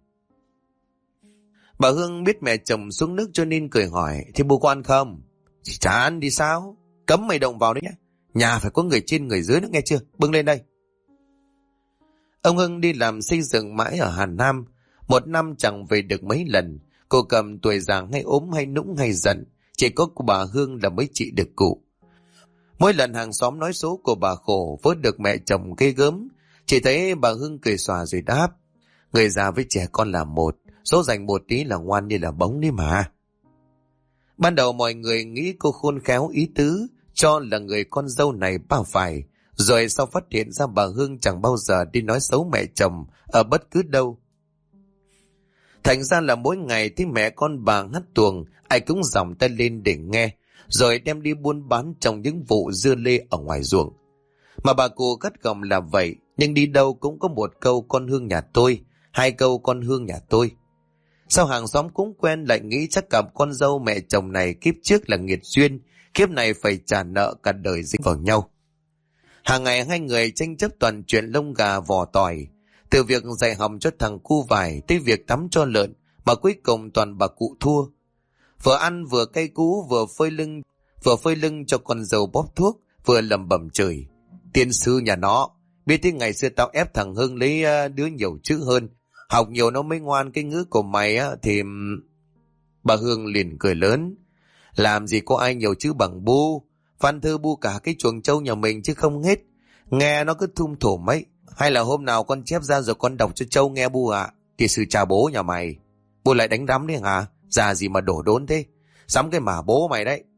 A: Bà Hương biết mẹ chồng xuống nước cho nên cười hỏi. Thì bu có ăn không? Chả ăn đi sao? Cấm mày động vào đấy nhé. Nhà phải có người trên người dưới nữa nghe chưa? Bưng lên đây. Ông Hưng đi làm xây dựng mãi ở Hà Nam. Một năm chẳng về được mấy lần. Cô Cầm tuổi già hay ốm hay nũng hay giận. Chỉ có của bà Hương là mới trị được cụ. Mỗi lần hàng xóm nói số của bà khổ vớt được mẹ chồng ghê gớm. Chỉ thấy bà Hương cười xòa rồi đáp. Người già với trẻ con là một. Số dành một tí là ngoan như là bóng đi mà. Ban đầu mọi người nghĩ cô khôn khéo ý tứ, cho là người con dâu này bao phải. Rồi sau phát hiện ra bà Hương chẳng bao giờ đi nói xấu mẹ chồng ở bất cứ đâu. Thành ra là mỗi ngày thấy mẹ con bà hát tuồng, ai cũng giỏng tay lên để nghe, rồi đem đi buôn bán trong những vụ dưa lê ở ngoài ruộng. Mà bà cụ gắt gỏng là vậy, nhưng đi đâu cũng có một câu con Hương nhà tôi, 2 câu con Hương nhà tôi. Sau hàng xóm cũng quen lại nghĩ chắc cặp con dâu mẹ chồng này kiếp trước là nghiệt duyên, kiếp này phải trả nợ cả đời dính vào nhau. Hàng ngày hai người tranh chấp toàn chuyện lông gà vò tỏi, từ việc dạy hòm cho thằng cu vải tới việc tắm cho lợn, mà cuối cùng toàn bà cụ thua. Vừa ăn vừa cay cú, vừa phơi lưng cho con dâu bóp thuốc, vừa lẩm bẩm chửi. Tiên sư nhà nó, biết thế ngày xưa tao ép thằng Hưng lấy đứa nhiều chữ hơn, học nhiều nó mới ngoan, cái ngữ của mày á thì... Bà Hương liền cười lớn. Làm gì có ai nhiều chữ bằng bu. Văn thư bu cả cái chuồng trâu nhà mình chứ không hết. Nghe nó cứ thum thủm ấy. Hay là hôm nào con chép ra rồi con đọc cho trâu nghe bu ạ? Thì sư cha bố nhà mày. Bu lại đánh đắm đấy hả? Già gì mà đổ đốn thế? Sắm cái mà bố mày đấy.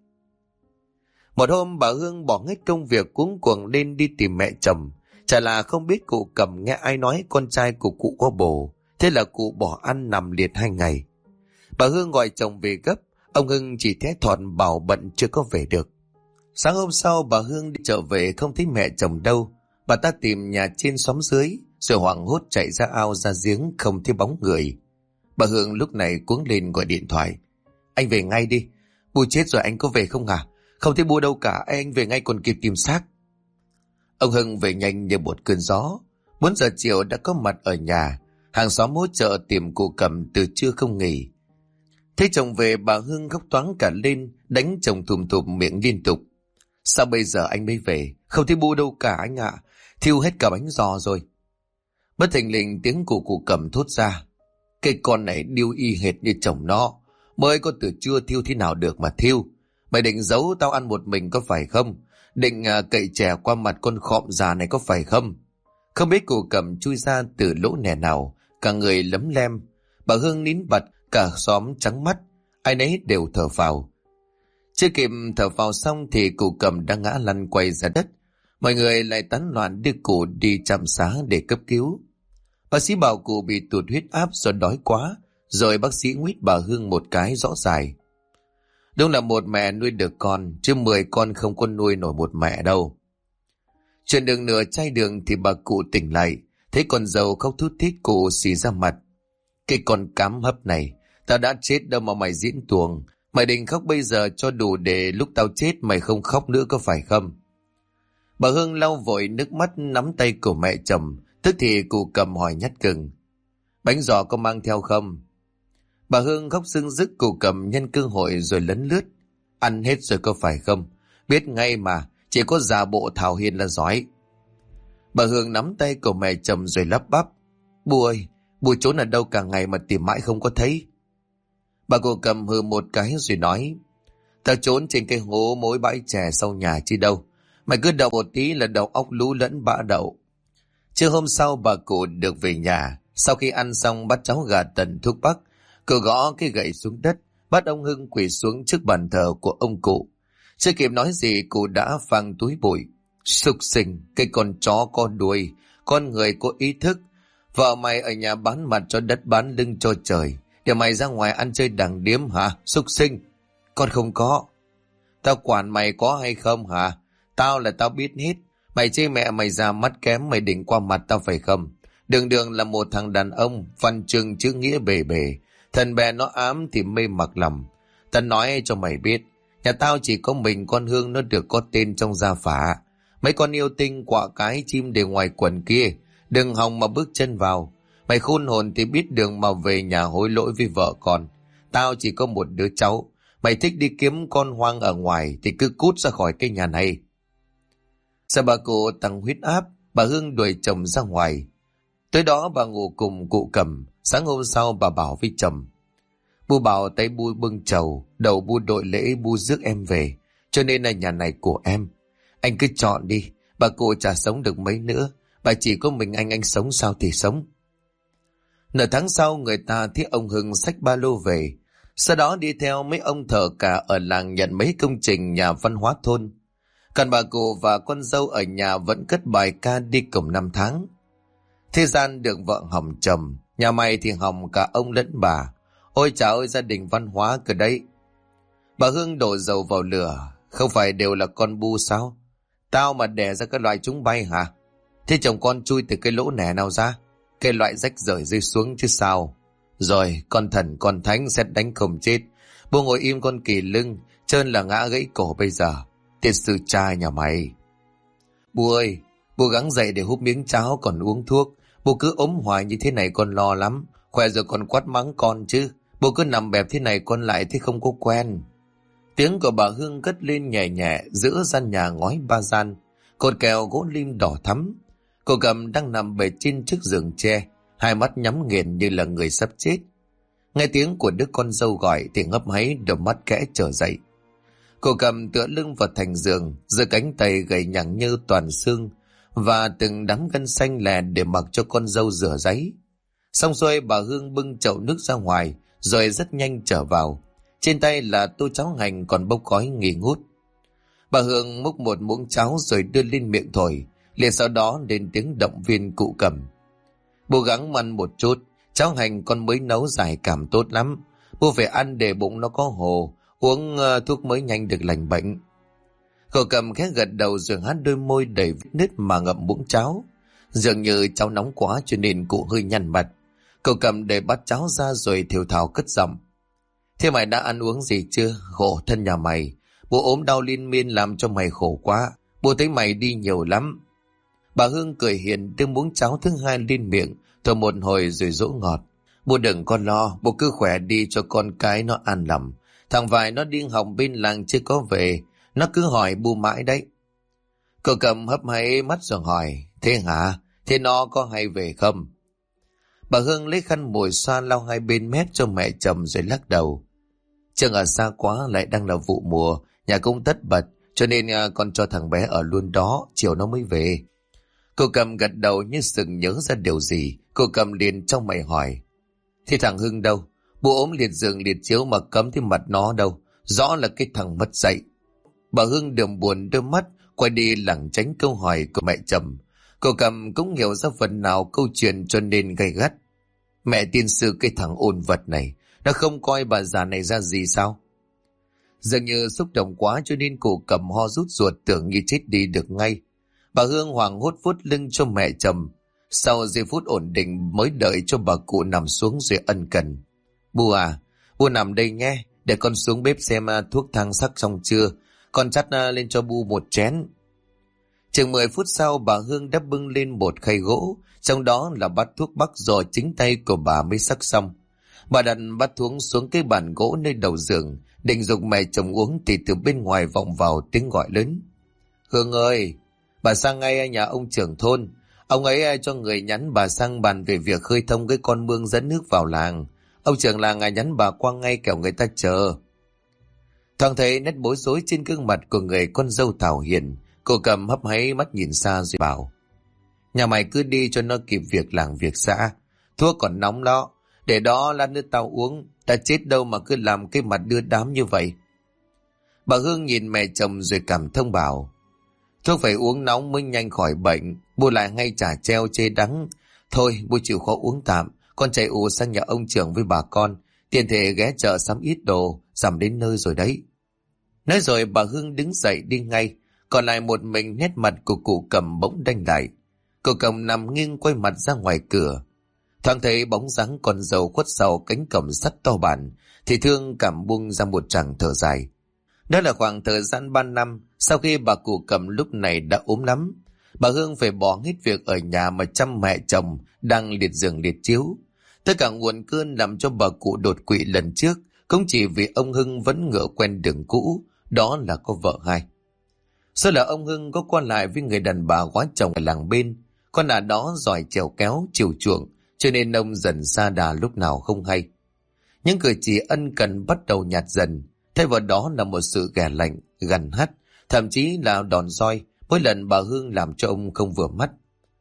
A: Một hôm bà Hương bỏ hết công việc cuống cuồng lên đi tìm mẹ chồng. Chả là không biết cụ Cầm nghe ai nói con trai của cụ có bồ. Thế là cụ bỏ ăn nằm liệt 2 ngày. Bà Hương gọi chồng về gấp. Ông Hưng chỉ thét thọt bảo bận chưa có về được. Sáng hôm sau bà Hương đi trở về không thấy mẹ chồng đâu. Bà ta tìm nhà trên xóm dưới, rồi hoảng hốt chạy ra ao ra giếng không thấy bóng người. Bà Hương lúc này cuống lên gọi điện thoại. Anh về ngay đi. Bu chết rồi anh có về không hả? Không thấy Bu đâu cả, anh về ngay còn kịp tìm xác. Ông Hưng về nhanh như một cơn gió. 4 giờ chiều đã có mặt ở nhà. Hàng xóm hỗ trợ tìm cụ Cầm từ trưa không nghỉ. Thấy chồng về bà Hương khóc toáng cả lên, đánh chồng thùm thụm miệng liên tục. Sao bây giờ anh mới về? Không thấy Bu đâu cả anh ạ. Thiêu hết cả bánh giò rồi. Bất thình lình tiếng của cụ Cầm thốt ra. Cái con này điêu y hệt như chồng nó. Mới có từ trưa thiêu thế nào được mà thiêu. Mày định giấu tao ăn một mình có phải không? Định cậy chè qua mặt con khọm già này có phải không? Không biết cụ Cầm chui ra từ lỗ nẻ nào, cả người lấm lem. Bà Hương nín bật, Cả xóm trắng mắt, ai nấy đều thở phào. Chưa kịp thở phào xong thì cụ Cầm đã ngã lăn quay ra đất. Mọi người lại tán loạn đưa cụ đi trạm xá để cấp cứu. Bác sĩ bảo cụ bị tụt huyết áp do đói quá, rồi bác sĩ nguyết bà Hương một cái rõ dài. Đúng là một mẹ nuôi được con, chứ 10 con không có nuôi nổi một mẹ đâu. Chuyển đường nửa chai đường thì bà cụ tỉnh lại, thấy con dâu khóc thút thít, cụ xì ra mặt. Cái con cám hấp này, tao đã chết đâu mà mày diễn tuồng. Mày định khóc bây giờ cho đủ để lúc tao chết mày không khóc nữa có phải không? Bà Hương lau vội nước mắt nắm tay của mẹ chồng, tức thì cụ Cầm hỏi nhát gừng. Bánh giò có mang theo không? Bà Hương khóc sưng rức, cụ Cầm nhân cơ hội rồi lấn lướt. Ăn hết rồi có phải không? Biết ngay mà, chỉ có giả bộ thảo hiền là giỏi. Bà Hương nắm tay của mẹ chồng rồi lắp bắp. Bố ơi, bố trốn ở đâu cả ngày mà tìm mãi không có thấy? Bà cụ Cầm hừ một cái rồi nói. Tao trốn trên cây hố mối bãi chè sau nhà chứ đâu. Mày cứ đậu một tí là đầu óc lú lẫn bã đậu. Trưa hôm sau bà cụ được về nhà. Sau khi ăn xong bắt cháu gà tần thuốc bắc, cụ gõ cái gậy xuống đất, bắt ông Hưng quỳ xuống trước bàn thờ của ông cụ. Chưa kịp nói gì cụ đã phang túi bụi. Súc sinh, cái con chó có đuôi, con người có ý thức. Vợ mày ở nhà bán mặt cho đất bán lưng cho trời, để mày ra ngoài ăn chơi đàng điếm hả? Súc sinh. Con không có. Tao quản mày có hay không hả? Tao là tao biết hết. Mày chê mẹ mày già mắt kém, mày định qua mặt tao phải không? Đường đường là một thằng đàn ông, văn chương chữ nghĩa bề bề. Thần bè nó ám thì mê mặc lầm. Tao nói cho mày biết, nhà tao chỉ có mình con Hương nó được có tên trong gia phả. Mấy con yêu tinh quạ cái chim để ngoài quần kia, đừng hòng mà bước chân vào. Mày khôn hồn thì biết đường mà về nhà hối lỗi với vợ con. Tao chỉ có một đứa cháu. Mày thích đi kiếm con hoang ở ngoài thì cứ cút ra khỏi cái nhà này. Sợ bà cụ tăng huyết áp, bà Hương đuổi chồng ra ngoài. Tới đó bà ngủ cùng cụ Cầm. Sáng hôm sau bà bảo với chồng. Bu bảo tay bu bưng chầu, đầu bu đội lễ bu rước em về. Cho nên là nhà này của em. Anh cứ chọn đi, bà cụ chả sống được mấy nữa. Bà chỉ có mình anh sống sao thì sống. Nửa tháng sau người ta thấy ông Hưng xách ba lô về. Sau đó đi theo mấy ông thợ cả ở làng nhận mấy công trình nhà văn hóa thôn. Còn bà cụ và con dâu ở nhà vẫn cất bài ca đi cùng năm tháng. Thế gian được vợ hỏng chồng, nhà mày thì hỏng cả ông lẫn bà. Ôi trời ơi, gia đình văn hóa cơ đấy. Bà Hương đổ dầu vào lửa. Không phải đều là con bu sao? Tao mà đẻ ra cái loại chúng bay hả? Thế chồng con chui từ cái lỗ nẻ nào ra? Cái loại rách rời rơi xuống chứ sao? Rồi con thần con thánh sẽ đánh không chết. Bố ngồi im con kỳ lưng, trơn là ngã gãy cổ bây giờ. Tiệt sư cha nhà mày. Bố ơi, bố gắng dậy để húp miếng cháo còn uống thuốc. Bố cứ ốm hoài như thế này con lo lắm. Khỏe rồi còn quát mắng con chứ. Bố cứ nằm bẹp thế này con lại thế không có quen. Tiếng của bà Hương cất lên nhẹ nhẹ giữa gian nhà ngói ba gian. Cột kèo gỗ lim đỏ thắm. Cô Cầm đang nằm bệt trên chiếc giường tre, hai mắt nhắm nghiền như là người sắp chết. Nghe tiếng của đứa con dâu gọi thì ngấp háy đôi mắt kẽ trở dậy. Cô Cầm tựa lưng vào thành giường, giơ cánh tay gầy nhẳng như toàn xương và từng đám gân xanh lè để mặc cho con dâu rửa ráy. Xong xuôi bà Hương bưng chậu nước ra ngoài rồi rất nhanh trở vào. Trên tay là tô cháo hành còn bốc khói nghi ngút. Bà Hương múc một muỗng cháo rồi đưa lên miệng thổi, liền sau đó lên tiếng động viên cụ Cầm. Bố gắng ăn một chút, cháo hành con mới nấu giải cảm tốt lắm. Bố phải ăn để bụng nó có hồ, uống thuốc mới nhanh được lành bệnh. Cụ Cầm khẽ gật đầu rồi há đôi môi đầy vết nứt mà ngậm muỗng cháo. Dường như cháo nóng quá cho nên cụ hơi nhăn mặt. Cụ Cầm để bát cháo ra rồi thều thào cất giọng. Thế mày đã ăn uống gì chưa? Khổ thân nhà mày. Bố ốm đau liên miên làm cho mày khổ quá. Bố thấy mày đi nhiều lắm. Bà Hương cười hiền đưa muỗng cháo thứ hai lên miệng, thổi một hồi rồi dỗ ngọt. Bố đừng có lo, bố cứ khỏe đi cho con cái nó an lòng. Thằng Vài nó đi học bên làng chưa có về, nó cứ hỏi bu mãi đấy. Cậu Cầm hấp háy mắt rồi hỏi, thế hả? Thế nó có hay về không? Bà Hương lấy khăn mùi xoa lau hai bên mép cho mẹ chồng rồi lắc đầu. Trường ở xa quá, lại đang là vụ mùa, nhà cũng tất bật, cho nên con cho thằng bé ở luôn đó, chiều nó mới về. Cô Cầm gật đầu như sừng nhớ ra điều gì. Cô Cầm liền trong mày hỏi, thế thằng Hưng đâu? Bu ốm liệt giường liệt chiếu mà cấm thì mặt nó đâu, rõ là cái thằng mất dạy. Bà Hương đượm buồn đôi mắt quay đi lảng tránh câu hỏi của mẹ chồng. Cô Cầm cũng hiểu ra phần nào câu chuyện cho nên gay gắt. Mẹ tiên sư cái thằng ôn vật này, nó không coi bà già này ra gì sao? Dường như xúc động quá cho nên cô Cầm ho rút ruột tưởng như chết đi được ngay. Bà Hương hoảng hốt vuốt lưng cho mẹ chồng. Sau giây phút ổn định mới đợi cho bà cụ nằm xuống rồi ân cần. Bu à, Bu nằm đây nhé, để con xuống bếp xem thuốc thang sắc xong chưa. Con chắt lên cho Bu một chén. Chừng 10 phút sau bà Hương đã bưng lên một khay gỗ, trong đó là bát thuốc bắc do chính tay của bà mới sắc xong. Bà đặt bát thuốc xuống cái bàn gỗ nơi đầu giường, định dục mẹ chồng uống thì từ bên ngoài vọng vào tiếng gọi lớn. Hương ơi, bà sang ngay nhà ông trưởng thôn. Ông ấy cho người nhắn bà sang bàn về việc khơi thông cái con mương dẫn nước vào làng. Ông trưởng làng nhắn bà qua ngay kẻo người ta chờ. Thoáng thấy nét bối rối trên gương mặt của người con dâu Thảo Hiền, cô Cầm hấp háy mắt nhìn xa rồi bảo. Nhà mày cứ đi cho nó kịp việc làng việc xã. Thuốc còn nóng đó, để đó lát nữa tao uống. Ta chết đâu mà cứ làm cái mặt đưa đám như vậy. Bà Hương nhìn mẹ chồng rồi cảm thông bảo. Thuốc phải uống nóng mới nhanh khỏi bệnh. Bu lại ngay chả treo chê đắng. Thôi Bu chịu khó uống tạm. Con chạy ù sang nhà ông trưởng với bà con. Tiền thể ghé chợ sắm ít đồ. Giảm đến nơi rồi đấy. Nói rồi bà Hương đứng dậy đi ngay. Còn lại một mình nét mặt của cụ Cầm bỗng đanh lại. Cụ Cầm nằm nghiêng quay mặt ra ngoài cửa. Thoáng thấy bóng dáng con dâu khuất sau cánh cổng sắt to bản, thì Thương cảm buông ra một tràng thở dài. Đó là khoảng thời gian 3 năm sau khi bà cụ Cầm lúc này đã ốm lắm. Bà Hương phải bỏ hết việc ở nhà mà chăm mẹ chồng đang liệt giường liệt chiếu. Tất cả nguồn cơn làm cho bà cụ đột quỵ lần trước cũng chỉ vì ông Hưng vẫn ngựa quen đường cũ, đó là có vợ hai. Sau là ông Hưng có qua lại với người đàn bà góa chồng ở làng bên, con ả đó giỏi chèo kéo chiều chuộng, cho nên ông dần xa đà lúc nào không hay. Những cử chỉ ân cần bắt đầu nhạt dần, thay vào đó là một sự ghẻ lạnh, gằn hắt, thậm chí là đòn roi mỗi lần bà Hương làm cho ông không vừa mắt.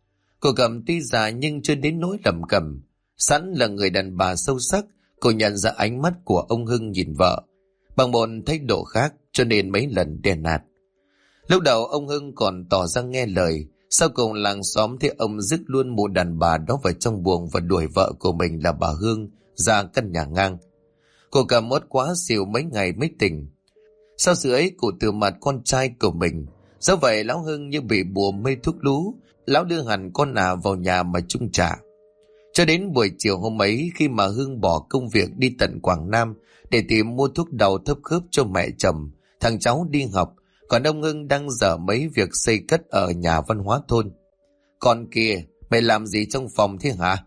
A: Cô Cầm tuy già nhưng chưa đến nỗi lầm cầm, sẵn là người đàn bà sâu sắc, cô nhận ra ánh mắt của ông Hưng nhìn vợ bằng một thái độ khác, cho nên mấy lần đè nạt. Lúc đầu ông Hưng còn tỏ ra nghe lời, sau cùng làng xóm thấy ông dứt luôn mụ đàn bà đó vào trong buồng và đuổi vợ của mình là bà Hương ra căn nhà ngang. Cô Cầm mất quá xỉu mấy ngày mới tỉnh. Sau sự ấy cụ từ mặt con trai của mình. Do vậy lão Hưng như bị bùa mê thuốc lú, lão đưa hẳn con ả vào nhà mà chung trả. Cho đến buổi chiều hôm ấy, khi mà Hưng bỏ công việc đi tận Quảng Nam để tìm mua thuốc đau thấp khớp cho mẹ chồng, thằng cháu đi học, còn ông Hưng đang dở mấy việc xây cất ở nhà văn hóa thôn. Con kia, mày làm gì trong phòng thế hả?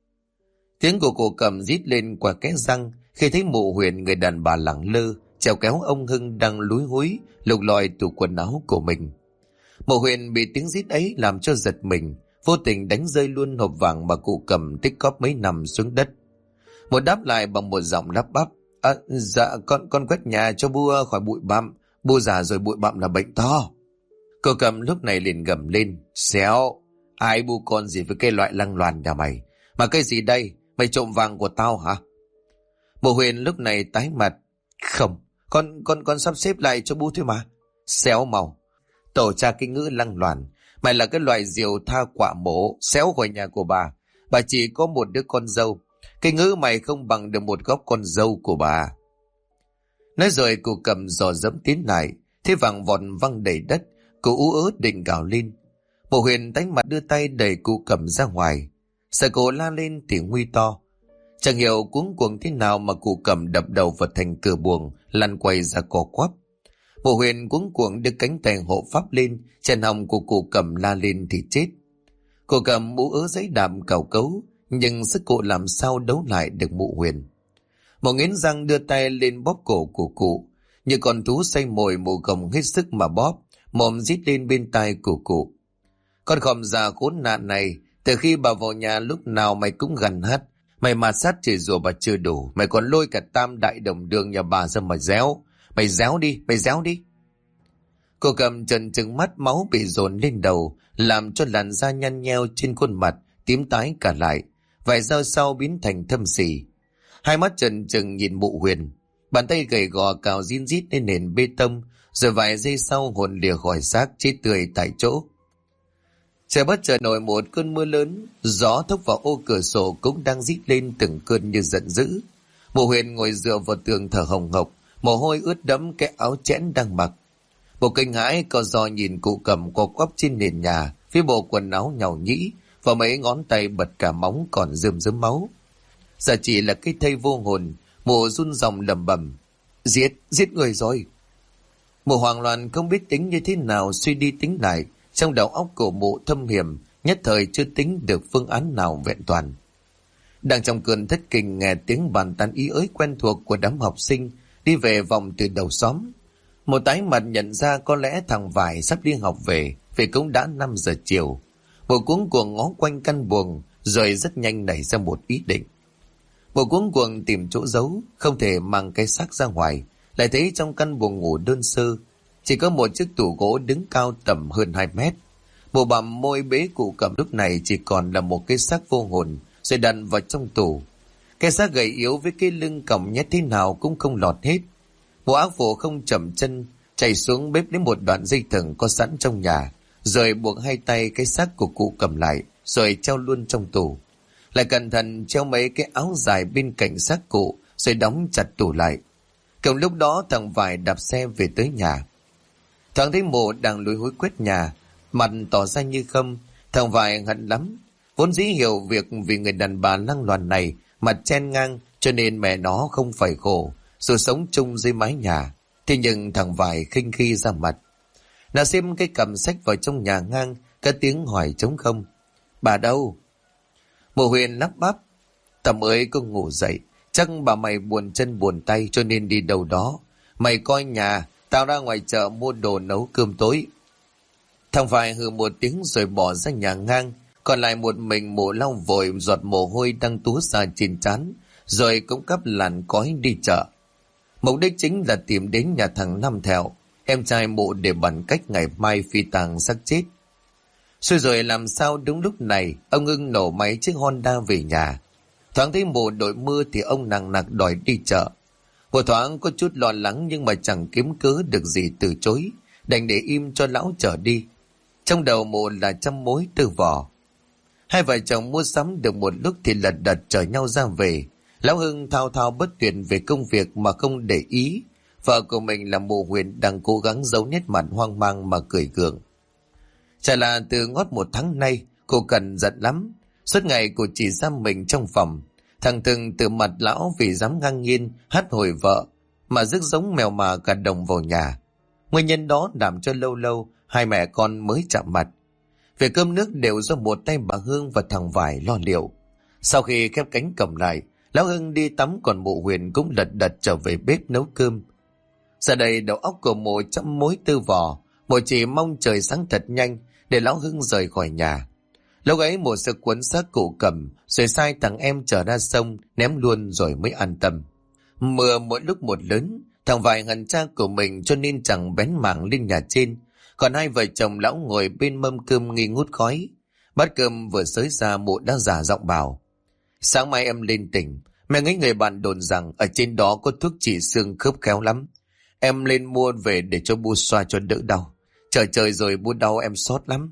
A: Tiếng của cô Cầm rít lên qua cái răng khi thấy mụ Huyền, người đàn bà lẳng lơ chèo kéo ông Hưng đang lúi húi lục lọi tủ quần áo của mình. Mụ Huyền bị tiếng rít ấy làm cho giật mình, vô tình đánh rơi luôn hộp vàng mà cụ Cầm tích cóp mấy năm xuống đất. Một đáp lại bằng một giọng lắp bắp. Dạ con quét nhà cho Bu khỏi bụi bặm. Bu già rồi bụi bặm là bệnh to. Cô Cầm lúc này liền gầm lên. Xéo, ai bu con gì với cái loại lăng loàn nhà mày? Mà cái gì đây? Mày trộm vàng của tao hả? Mụ Huyền lúc này tái mặt. Không, con sắp xếp lại cho Bu thôi mà. Xéo màu, tổ cha cái ngữ lăng loàn. Mày là cái loại diều tha quả mổ, xéo khỏi nhà của bà. Bà chỉ có một đứa con dâu. Cái ngữ mày không bằng được một góc con dâu của bà. Nói rồi cụ Cầm dò dẫm tiến lại, thế vàng vọt văng đầy đất, cụ ú ớ định gào lên. Mụ Huyền đánh mặt đưa tay đẩy cụ Cầm ra ngoài. Sợ cụ la lên thì nguy to. Chẳng hiểu cuống cuồng thế nào mà cụ Cầm đập đầu vào thành cửa buồng, lăn quay ra co quắp. Mụ Huyền cuống cuồng đưa cánh tay hộ pháp lên, chân hồng của cụ Cầm la lên thì chết. Cụ Cầm ú ớ giấy đạm cào cấu, nhưng sức cụ làm sao đấu lại được mụ Huyền. Một nghiến răng đưa tay lên bóp cổ của cụ, như con thú say mồi mụ gồng hết sức mà bóp, mồm rít lên bên tai của cụ. Con khòm già khốn nạn này, từ khi bà vào nhà lúc nào mày cũng gằn hắt, mày mà sát chửi rủa bà chưa đủ, mày còn lôi cả tam đại đồng đường nhà bà ra mà réo. Mày réo đi, mày réo đi. Cô Cầm trần trừng mắt, máu bị dồn lên đầu, làm cho làn da nhăn nheo trên khuôn mặt tím tái cả lại, vài giờ sau biến thành thâm sì. Hai mắt trần trừng nhìn mụ Huyền. Bàn tay gầy gò cào rin rít lên nền bê tông, rồi vài giây sau hồn lìa khỏi xác chết tươi tại chỗ. Trời bất chợt nổi một cơn mưa lớn, gió thốc vào ô cửa sổ cũng đang rít lên từng cơn như giận dữ. Mụ Huyền ngồi dựa vào tường thở hồng hộc, mồ hôi ướt đẫm cái áo chẽn đang mặc. Bộ kinh hãi co ro nhìn cụ Cẩm co quắp trên nền nhà, phía bộ quần áo nhàu nhĩ và mấy ngón tay bật cả móng còn rơm rớm máu. Giờ chỉ là cái thây vô hồn, mụ run ròng lẩm bẩm: giết người rồi. Mụ hoảng loạn không biết tính như thế nào, suy đi tính lại, trong đầu óc của mụ thâm hiểm, nhất thời chưa tính được phương án nào vẹn toàn. Đang trong cơn thất kinh, nghe tiếng bàn tán ý ới quen thuộc của đám học sinh đi về vòng từ đầu xóm. Một tái mặt nhận ra có lẽ thằng Vải sắp đi học về, vì cũng đã 5 giờ chiều. Mụ cuống cuồng ngó quanh căn buồng, rồi rất nhanh nảy ra một ý định. Mụ cuống cuồng tìm chỗ giấu, không thể mang cái xác ra ngoài, lại thấy trong căn buồng ngủ đơn sơ chỉ có một chiếc tủ gỗ đứng cao tầm hơn 2 mét. Mụ bặm môi bế cụ Cẩm lúc này chỉ còn là một cái xác vô hồn, rồi đặt vào trong tủ. Cái xác gầy yếu với cái lưng còng nhét thế nào cũng không lọt hết. Mụ áo phổ không chậm chân, chạy xuống bếp lấy một đoạn dây thừng có sẵn trong nhà, rồi buộc hai tay cái xác của cụ Cẩm lại, rồi treo luôn trong tủ. Lại cẩn thận treo mấy cái áo dài bên cạnh xác cụ, rồi đóng chặt tủ lại. Cùng lúc đó thằng Vải đạp xe về tới nhà. Thoáng thấy mụ đang lúi húi quét nhà, mặt tỏ ra như không. Thằng Vải hận lắm, vốn dĩ hiểu việc vì người đàn bà lăng loàn này mặt chen ngang, cho nên mẹ nó không phải khổ rồi sống chung dưới mái nhà. Thế nhưng thằng Vải khinh khi ra mặt. Nó xem cái cầm sách vào trong nhà ngang, cái tiếng hỏi trống không: bà đâu? Mụ Huyền lắp bắp: tầm ơi có ngủ dậy, chắc bà mày buồn chân buồn tay cho nên đi đâu đó. Mày coi nhà, tao ra ngoài chợ mua đồ nấu cơm tối. Thằng Vải hừ một tiếng rồi bỏ ra nhà ngang. Còn lại một mình mụ lau vội giọt mồ hôi đang túa ra trên trán, rồi cũng cắp làn cói đi chợ. Mục đích chính là tìm đến nhà thằng Năm Thẹo, em trai mụ, để bàn cách ngày mai phi tang xác chết. Xui rồi làm sao đúng lúc này ông Hưng nổ máy chiếc Honda về nhà. Thoáng thấy mụ đội mưa thì ông nằng nặc đòi đi chợ. Một thoáng có chút lo lắng nhưng mà chẳng kiếm cớ được gì từ chối, đành để im cho lão chở đi. Trong đầu mụ là trăm mối tư vò. Hai vợ chồng mua sắm được một lúc thì lật đật chở nhau ra về. Lão Hưng thao thao bất tuyệt về công việc mà không để ý vợ của mình là mụ Huyền đang cố gắng giấu nét mặt hoang mang mà cười gượng. Chả là từ ngót 1 tháng nay cô Cần giận lắm. Suốt ngày cô chỉ giam mình trong phòng. Thằng Từng từ mặt lão vì dám ngang nhiên hắt hồi vợ mà rước giống mèo mà cả đồng vào nhà. Nguyên nhân đó làm cho lâu lâu hai mẹ con mới chạm mặt. Về cơm nước đều do một tay bà Hương và thằng Vải lo liệu. Sau khi khép cánh cổng lại, lão Hưng đi tắm, còn mụ Huyền cũng lật đật trở về bếp nấu cơm. Giờ đây đầu óc của mụ trăm mối tư vò, mụ chỉ mong trời sáng thật nhanh để lão Hưng rời khỏi nhà. Lúc ấy mụ sẽ cuốn xác cụ Cẩm rồi sai thằng em chở ra sông ném luôn rồi mới an tâm. Mưa mỗi lúc một lớn, thằng Vải hận cha của mình cho nên chẳng bén mảng lên nhà trên. Còn hai vợ chồng lão ngồi bên mâm cơm nghi ngút khói. Bát cơm vừa xới ra mụ đã giả giọng bảo: sáng mai em lên tỉnh, mẹ nghĩ người bạn đồn rằng ở trên đó có thuốc trị xương khớp khéo lắm. Em lên mua về để cho bu xoa cho đỡ đau. Trời rồi bu đau em xót lắm.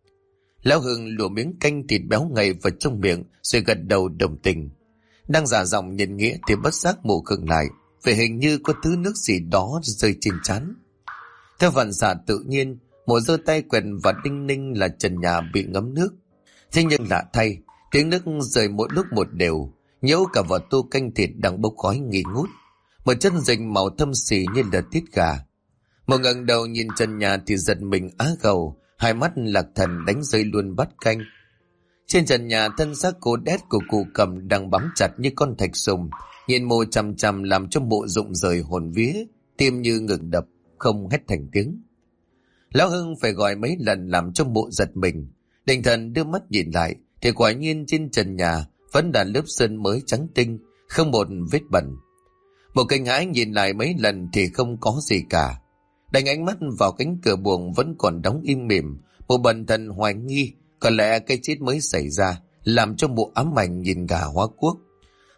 A: Lão Hưng lùa miếng canh thịt béo ngậy vào trong miệng rồi gật đầu đồng tình. Đang giả giọng nhìn nghĩa thì bất giác mụ khựng lại, vì hình như có thứ nước gì đó rơi trên trán. Theo phản xạ tự nhiên, mụ giơ tay quẹt và đinh ninh là trần nhà bị ngấm nước. Thế nhưng lạ thay, tiếng nước rơi mỗi lúc một đều, nhễu cả vào tô canh thịt đang bốc khói nghi ngút. Một chân rình màu thâm xì như là tiết gà. Một ngẩng đầu nhìn trần nhà thì giật mình á gầu, hai mắt lạc thần đánh rơi luôn bát canh. Trên trần nhà, thân xác cô đét của cụ Cẩm đang bám chặt như con thạch sùng, nhìn mụ chằm chằm làm cho mụ rụng rời hồn vía, tim như ngừng đập, không hét thành tiếng. Lão Hưng phải gọi mấy lần làm cho mụ giật mình. Định thần đưa mắt nhìn lại thì quả nhiên trên trần nhà vẫn là lớp sơn mới trắng tinh, không một vết bẩn. Một kinh hãi nhìn lại mấy lần thì không có gì cả. Đánh ánh mắt vào cánh cửa buồng vẫn còn đóng im mỉm, một bần thần hoài nghi có lẽ cái chết mới xảy ra làm cho mụ ám ảnh nhìn gà hóa quốc.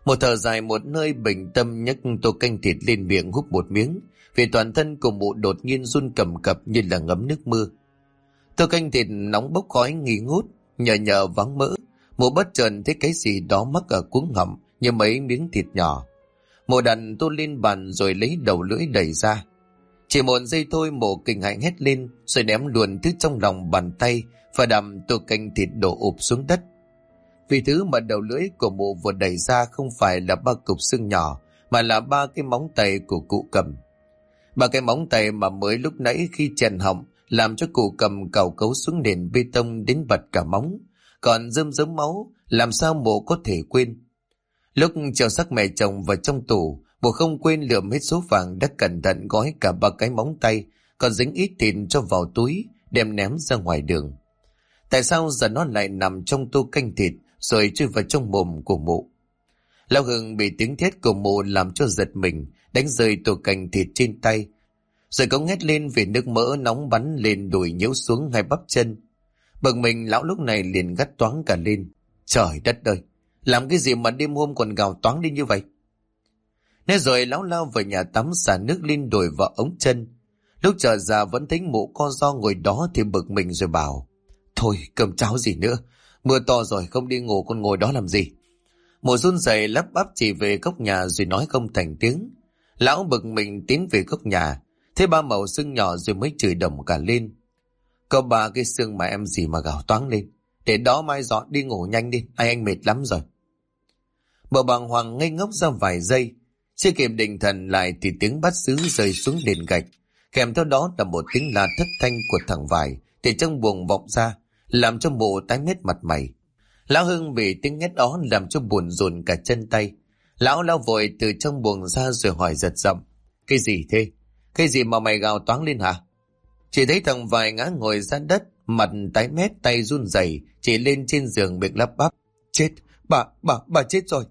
A: Một thở dài một nơi bình tâm, nhấc tô canh thịt lên miệng húp một miếng, vì toàn thân của mụ đột nhiên run cầm cập như là ngấm nước mưa. Tô canh thịt nóng bốc khói nghi ngút, nhờ nhờ vắng mỡ. Mụ bất chợt thấy cái gì đó mắc ở cuống họng như mấy miếng thịt nhỏ. Mụ đặt tô lên bàn rồi lấy đầu lưỡi đẩy ra. Chỉ một giây thôi mụ kinh hãi hét lên, rồi ném luôn thứ trong lòng bàn tay và đầm tô canh thịt đổ ụp xuống đất. Vì thứ mà đầu lưỡi của mụ vừa đẩy ra không phải là 3 cục xương nhỏ, mà là 3 cái móng tay của cụ Cầm. 3 cái móng tay mà mới lúc nãy khi chèn họng làm cho cụ Cầm cào cấu xuống nền bê tông đến bật cả móng, còn rơm rớm máu, làm sao mụ có thể quên. Lúc treo xác mẹ chồng vào trong tủ, mụ không quên lượm hết số vàng đã cẩn thận gói cả 3 cái móng tay, còn dính ít thịt cho vào túi, đem ném ra ngoài đường. Tại sao giờ nó lại nằm trong tô canh thịt rồi chui vào trong mồm của mụ? Lão Hưng bị tiếng thét của mụ làm cho giật mình, đánh rơi tô canh thịt trên tay, rồi cống hét lên vì nước mỡ nóng bắn lên đùi nhiễu xuống hai bắp chân. Bực mình, lão lúc này liền gắt toáng cả lên. Trời đất ơi, làm cái gì mà đêm hôm còn gào toáng đi như vậy? Thế rồi lão lao vào nhà tắm xả nước lên đùi vào ống chân. Lúc trở ra vẫn thấy mụ co ro ngồi đó thì bực mình rồi bảo: Thôi cơm cháo gì nữa, mưa to rồi không đi ngủ con ngồi đó làm gì? Mụ run rẩy lắp bắp chỉ về góc nhà rồi nói không thành tiếng. Lão bực mình tiến về góc nhà, thấy 3 mẩu xương nhỏ rồi mới chửi đầm cả lên. Có 3 cái xương mà em gì mà gào toáng lên, để đó mai dọn đi ngủ nhanh đi, anh mệt lắm rồi. Mợ bàng hoàng ngây ngốc ra vài giây, chưa kịp định thần lại thì tiếng bát sứ rơi xuống nền gạch, kèm theo đó là một tiếng la thất thanh của thằng Vài thì trong buồng vọng ra, làm cho mụ tái mét mặt mày. Lão Hưng bị tiếng hét đó làm cho buồn rùn cả chân tay. Lão lao vội từ trong buồng ra rồi hỏi giật giọng: Cái gì thế? Cái gì mà mày gào toáng lên hả? Chỉ thấy thằng Vài ngã ngồi ra đất, mặt tái mét, tay run rẩy chỉ lên trên giường miệng lắp bắp: Chết, bà chết rồi.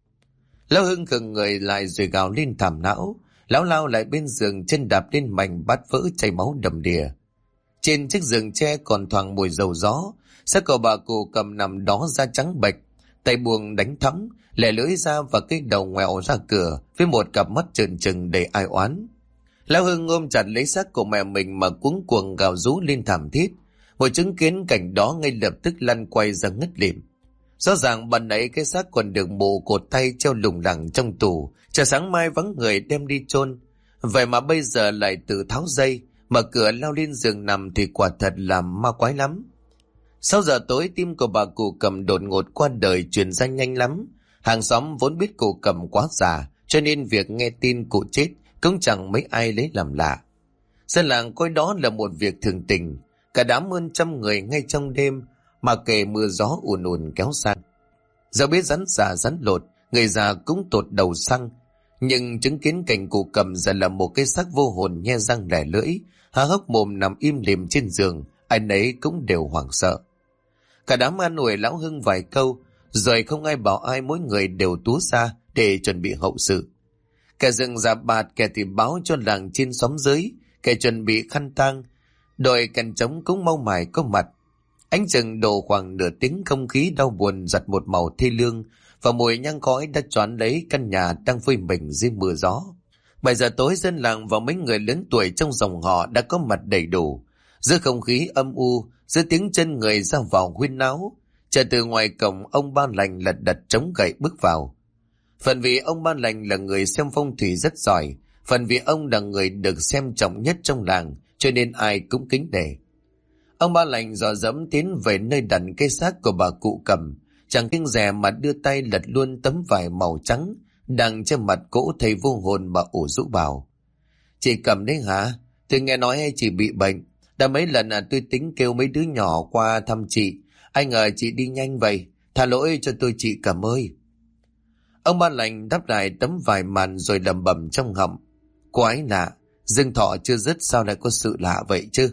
A: Lão Hưng khựng người lại rồi gào lên thảm não. Lão lao lại bên giường, chân đạp lên mảnh bát vỡ chảy máu đầm đìa. Trên chiếc giường tre còn thoảng mùi dầu gió, xác của bà cụ Cầm nằm đó da trắng bệch, tay buông đánh thõng, lẻ lưỡi ra và cái đầu ngoẹo ra cửa với một cặp mắt trừng trừng đầy ai oán. Lão Hưng ôm chặt lấy xác của mẹ mình mà cuống cuồng gào rú lên thảm thiết. Một chứng kiến cảnh đó ngay lập tức lăn quay ra ngất lịm. Rõ ràng ban nãy cái xác còn được mụ cột tay treo lủng lẳng trong tủ, chờ sáng mai vắng người đem đi chôn. Vậy mà bây giờ lại tự tháo dây, mở cửa lao lên giường nằm thì quả thật là ma quái lắm. 6 giờ tối, tim của bà cụ Cầm đột ngột qua đời truyền ra nhanh lắm. Hàng xóm vốn biết cụ Cầm quá già, cho nên việc nghe tin cụ chết cũng chẳng mấy ai lấy làm lạ. Dân làng coi đó là một việc thường tình. Cả đám hơn 100 người ngay trong đêm mà kể mưa gió ùn ùn kéo sang. Dẫu biết rắn già rắn lột, người già cũng tột đầu xăng, nhưng chứng kiến cảnh cụ Cầm giờ là một cái xác vô hồn nhe răng lẻ lưỡi, há hốc mồm nằm im lìm trên giường, ai nấy cũng đều hoảng sợ. Cả đám an ủi lão Hưng vài câu, rồi không ai bảo ai, mỗi người đều túa xa để chuẩn bị hậu sự. Kẻ dựng giả bạt, kẻ thì báo cho làng trên xóm dưới, kẻ chuẩn bị khăn tang, đội cành trống cũng mau mải có mặt. Ánh rừng đổ khoảng nửa tiếng, không khí đau buồn giặt một màu thê lương, và mùi nhang khói đã choán lấy căn nhà đang phơi mình dưới mưa gió. 7 giờ tối, dân làng và mấy người lớn tuổi trong dòng họ đã có mặt đầy đủ. Giữa không khí âm u, giữa tiếng chân người ra vào huyên náo, chờ từ ngoài cổng, ông Ba Lành lật đật chống gậy bước vào. Phần vì ông Ba Lành là người xem phong thủy rất giỏi, phần vì ông là người được xem trọng nhất trong làng, cho nên ai cũng kính nể. Ông Ba Lành dò dẫm tiến về nơi đặt cái xác của bà cụ Cầm, chẳng kiêng dè mà đưa tay lật luôn tấm vải màu trắng đang trên mặt cỗ thầy vô hồn bà ủ rũ bảo: Chị Cầm đấy hả? Tôi nghe nói chị bị bệnh, đã mấy lần tôi tính kêu mấy đứa nhỏ qua thăm chị, ai ngờ chị đi nhanh vậy, tha lỗi cho tôi chị Cầm ơi. Ông Ba Lành đắp lại tấm vải màn rồi lẩm bẩm trong họng: Quái lạ, dương thọ chưa dứt sao lại có sự lạ vậy chứ?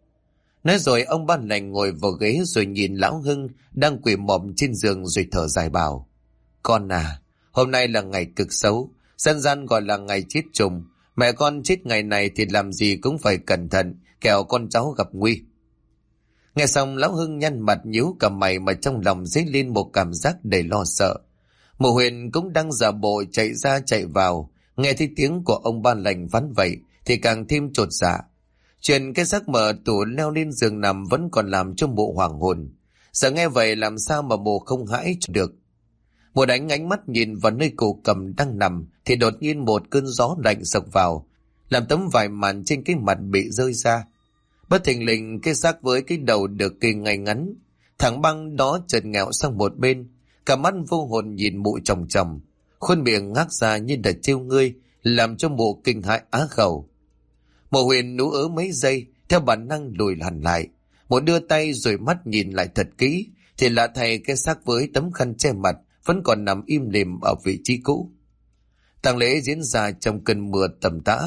A: Nói rồi ông Ba Lành ngồi vào ghế rồi nhìn lão Hưng đang quỳ mọm trên giường rồi thở dài bảo: Con à, hôm nay là ngày cực xấu, dân gian gọi là ngày chết trùng. Mẹ con chết ngày này thì làm gì cũng phải cẩn thận, kẻo con cháu gặp nguy. Nghe xong lão Hưng nhăn mặt nhíu cả mày mà trong lòng dấy lên một cảm giác đầy lo sợ. Mụ Huyền cũng đang giả bộ chạy ra chạy vào, nghe thấy tiếng của ông Ba Lành vắn vậy thì càng thêm chột dạ. Chuyện cái xác mở tủ leo lên giường nằm vẫn còn làm cho mụ hoảng hồn. Giờ nghe vậy làm sao mà mụ không hãi được. Mụ đánh ánh mắt nhìn vào nơi cụ Cầm đang nằm thì đột nhiên một cơn gió lạnh sộc vào, làm tấm vải màn trên cái mặt bị rơi ra. Bất thình lình cái xác với cái đầu được kê ngay ngắn, thằng băng đó chợt ngẹo sang một bên, cả mắt vô hồn nhìn mụ chòng chòng, khuôn miệng ngác ra như đã trêu ngươi, làm cho mụ kinh hãi á khẩu. Mụ Huyền nú ớ mấy giây, theo bản năng lùi hẳn lại. Mụ đưa tay rồi mắt nhìn lại thật kỹ, thì lạ thay cái xác với tấm khăn che mặt vẫn còn nằm im lìm ở vị trí cũ. Tang lễ diễn ra trong cơn mưa tầm tã,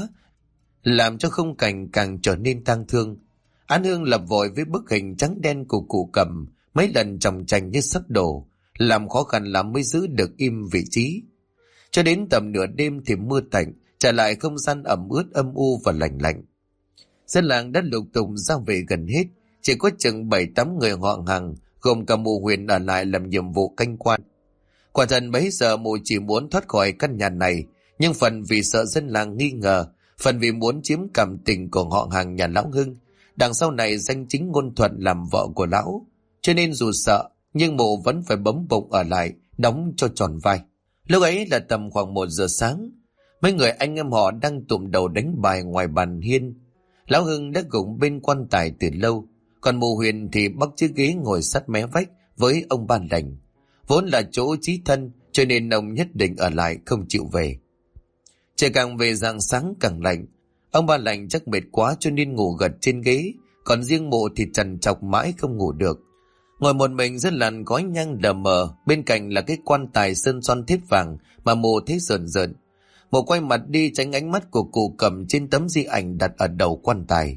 A: làm cho khung cảnh càng trở nên tang thương. Án hương lập vội với bức hình trắng đen của cụ Cầm, mấy lần chồng chành như sắp đổ, làm khó khăn lắm mới giữ được im vị trí. Cho đến tầm nửa đêm thì mưa tạnh, trả lại không gian ẩm ướt âm u và lạnh lạnh. Dân làng đã lục tục ra về gần hết, chỉ có chừng 7-8 người họ hàng, gồm cả mụ Huyền ở lại làm nhiệm vụ canh quan. Quả thật bấy giờ mụ chỉ muốn thoát khỏi căn nhà này, nhưng phần vì sợ dân làng nghi ngờ, phần vì muốn chiếm cảm tình của họ hàng nhà lão Hưng, đằng sau này danh chính ngôn thuận làm vợ của lão, cho nên dù sợ nhưng mụ vẫn phải bấm bụng ở lại, đóng cho tròn vai. Lúc ấy là tầm khoảng 1 giờ sáng, mấy người anh em họ đang tụm đầu đánh bài ngoài bàn hiên. Lão Hưng đã gục bên quan tài từ lâu, còn mụ Huyền thì bắt chiếc ghế ngồi sát mé vách với ông Ba Lành. Vốn là chỗ chí thân, cho nên ông nhất định ở lại không chịu về. Trời càng về rạng sáng càng lạnh, ông Ba Lành chắc mệt quá cho nên ngủ gật trên ghế, còn riêng mụ thì trằn trọc mãi không ngủ được. Ngồi một mình rất làn khói nhang lờ mờ, bên cạnh là cái quan tài sơn son thép vàng mà mụ thấy rợn rợn. Mụ quay mặt đi tránh ánh mắt của cụ Cầm trên tấm di ảnh đặt ở đầu quan tài.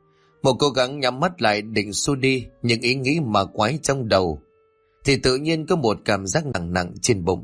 A: Mụ cố gắng nhắm mắt lại định xua đi những ý nghĩ mà quái trong đầu, thì tự nhiên có một cảm giác nặng nặng trên bụng.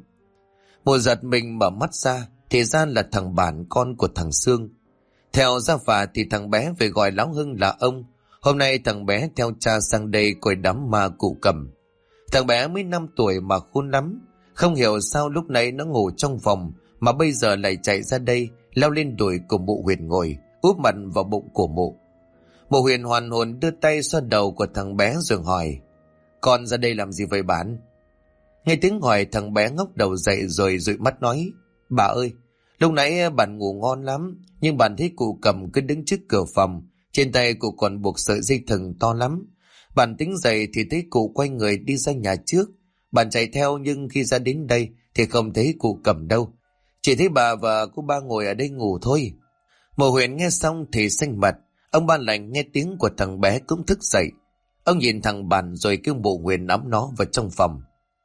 A: Mụ giật mình mở mắt ra, thì ra là thằng Bản, con của thằng Sương. Theo gia phả thì thằng bé về gọi lão Hưng là ông. Hôm nay thằng bé theo cha sang đây coi đám ma cụ Cầm. Thằng bé mới 5 tuổi mà khôn lắm, không hiểu sao lúc nãy nó ngủ trong phòng mà bây giờ lại chạy ra đây, leo lên đùi của mụ Huyền ngồi, úp mặt vào bụng của mụ. Mụ Huyền hoàn hồn đưa tay xoa đầu của thằng bé rồi hỏi: "Con ra đây làm gì vậy Bản?" Nghe tiếng hỏi, thằng bé ngóc đầu dậy rồi dụi mắt nói: "Bà ơi, lúc nãy bạn ngủ ngon lắm, nhưng bạn thấy cụ Cầm cứ đứng trước cửa phòng, trên tay cụ còn buộc sợi dây thừng to lắm. Bạn tính dậy thì thấy cụ quay người đi ra nhà trước. Bạn chạy theo nhưng khi ra đến đây thì không thấy cụ Cầm đâu. Chỉ thấy bà và cô ba ngồi ở đây ngủ thôi." Mụ Huyền nghe xong thì xanh mặt. Ông Ba Lành nghe tiếng của thằng bé cũng thức dậy. Ông nhìn thằng Bản rồi kêu mụ Huyền nắm nó vào trong phòng.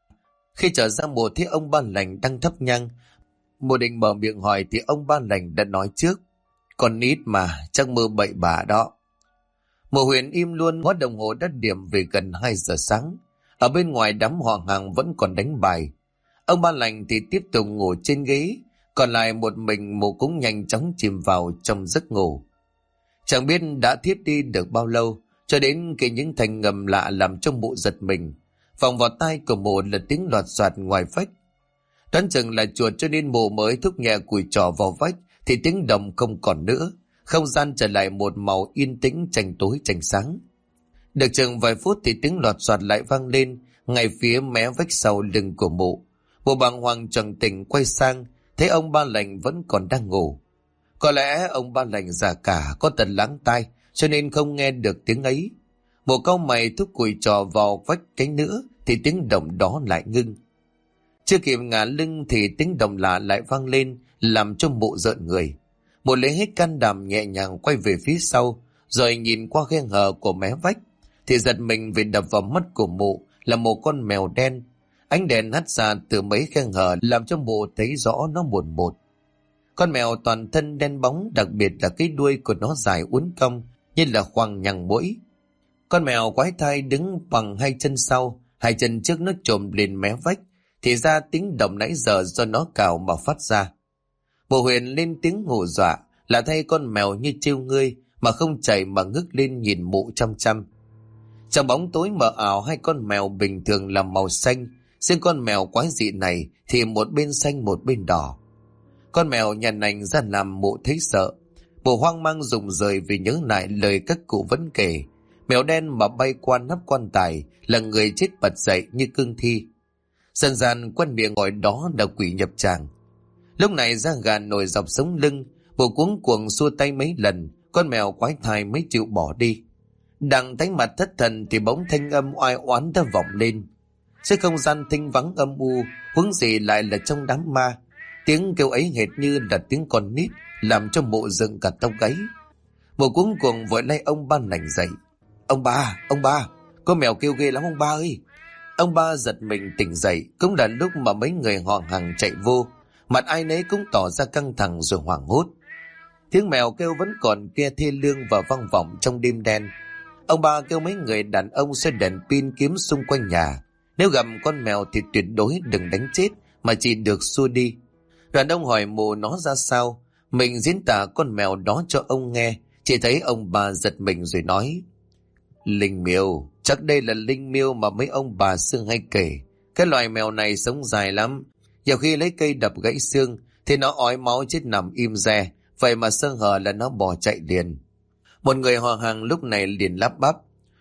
A: Khi trở ra mụ thấy ông Ba Lành đang thắp nhang. Mụ định mở miệng hỏi thì ông Ba Lành đã nói trước: "Con nít mà, chắc mơ bậy bạ đó." Mụ Huyền im luôn. Ngó đồng hồ đã điểm về gần 2 giờ sáng. Ở bên ngoài đám họ hàng vẫn còn đánh bài. Ông Ba Lành thì tiếp tục ngủ trên ghế, còn lại một mình mụ cũng nhanh chóng chìm vào trong giấc ngủ. Chẳng biết đã thiếp đi được bao lâu, cho đến khi những thanh ngầm lạ làm cho mụ giật mình. Vọng vào tai của mụ là tiếng loạt soạt ngoài vách. Đoán chừng là chuột cho nên mụ mới thúc nhẹ cùi trỏ vào vách thì tiếng động không còn nữa. Không gian trở lại một màu yên tĩnh tranh tối tranh sáng. Được chừng vài phút thì tiếng loạt soạt lại vang lên ngay phía mé vách sau lưng của mụ. Mụ bàng hoàng choàng tỉnh quay sang, thấy ông Ba Lành vẫn còn đang ngủ. Có lẽ ông Ba Lành già cả, có tật lắng tai, cho nên không nghe được tiếng ấy. Mụ cau mày thúc cùi trò vào vách cái nữa thì tiếng động đó lại ngưng. Chưa kịp ngả lưng thì tiếng động lạ lại vang lên, làm cho mụ rợn người. Mụ lấy hết can đảm nhẹ nhàng quay về phía sau, rồi nhìn qua khe hở của mé vách thì giật mình vì đập vào mắt của mụ là một con mèo đen. Ánh đèn hắt ra từ mấy khe hở làm cho mụ thấy rõ nó một một. Con mèo toàn thân đen bóng, đặc biệt là cái đuôi của nó dài uốn cong như là khoang nhằng mũi. Con mèo quái thai đứng bằng 2 chân sau, 2 chân trước nó chồm lên mé vách, thì ra tiếng động nãy giờ do nó cào mà phát ra. Mụ Huyền lên tiếng hù dọa, là thay con mèo như trêu ngươi mà không chạy mà ngước lên nhìn mụ chăm chăm. Trong bóng tối mờ ảo, 2 con mèo bình thường là màu xanh, Riêng con mèo quái dị này thì một bên xanh một bên đỏ. Con mèo nhà nành ra làm Mụ thấy sợ. Mụ hoang mang rụng rời vì nhớ lại lời các cụ vẫn kể. Mèo đen mà bay qua nắp quan tài là người chết bật dậy như cương thi. Dần dần quen miệng gọi đó là quỷ nhập tràng. Lúc này da gà nổi dọc sống lưng. Mụ cuống cuồng xua tay mấy lần, con mèo quái thai mới chịu bỏ đi. Đang thấy mặt thất thần thì bỗng thanh âm oai oán đã vọng lên. Giữa không gian thinh vắng âm u, huống gì lại là trong đám ma. Tiếng kêu ấy hệt như là tiếng con nít, làm cho Mụ dựng cả tóc gáy. Mụ cuống cuồng vội lay ông Ba Lành dậy. Ông ba, có mèo kêu ghê lắm ông ba ơi. Ông ba giật mình tỉnh dậy, cũng là lúc mà mấy người họ Hàng chạy vô. Mặt ai nấy cũng tỏ ra căng thẳng rồi hoảng hốt. Tiếng mèo kêu vẫn còn kia thê lương và vang vọng trong đêm đen. Ông ba kêu mấy người đàn ông xoay đèn pin kiếm xung quanh nhà. Nếu gặp con mèo thì tuyệt đối đừng đánh chết, mà chỉ được xua đi. Đàn ông hỏi Mụ nó ra sao. Mình diễn tả con mèo đó cho ông nghe. Chỉ thấy ông bà giật mình rồi nói: Linh miêu, chắc đây là linh miêu mà mấy ông bà xưa hay kể. Cái loài mèo này sống dài lắm. Nhiều khi lấy cây đập gãy xương thì nó ói máu chết nằm im re. Vậy mà sơ hở là nó bỏ chạy liền. Một người họ Hàng lúc này liền lắp bắp: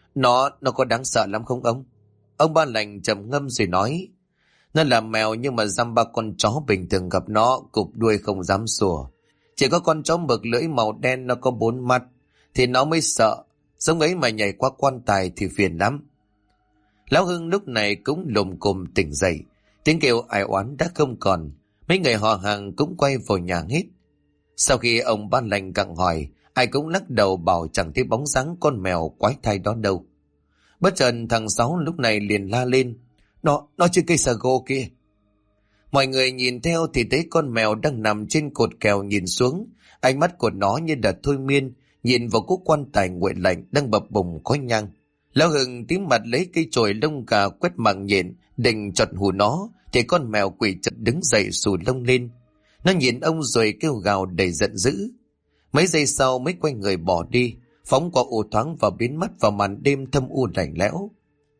A: Nó có đáng sợ lắm không ông? Ông Ba Lành trầm ngâm rồi nói: Nó là mèo nhưng mà dăm ba con chó bình thường gặp nó cụp đuôi không dám sủa. Chỉ có con chó mực lưỡi màu đen nó có 4 mắt thì nó mới sợ. Giống ấy mà nhảy qua quan tài thì phiền lắm. Lão Hưng lúc này cũng lùm cùm tỉnh dậy. Tiếng kêu ai oán đã không còn. Mấy người họ Hàng cũng quay vào nhà hết. Sau khi ông Ba Lành gặng hỏi, ai cũng lắc đầu bảo chẳng thấy bóng dáng con mèo quái thai đó đâu. Bất chợt thằng Sáu lúc này liền la lên: Nó trên cây sago kia. Mọi người nhìn theo thì thấy con mèo đang nằm trên cột kèo nhìn xuống. Ánh mắt của nó như đợt thôi miên, nhìn vào cố quan tài nguội lạnh đang bập bùng khói nhang. Lão Hưng tím mặt lấy cây chổi lông gà quét mạng nhện định chọt hù nó, thì con mèo quỷ chợt đứng dậy xù lông lên. Nó nhìn ông rồi kêu gào đầy giận dữ. Mấy giây sau mới quay người bỏ đi, phóng qua ô thoáng và biến mất vào màn đêm thâm u lạnh lẽo.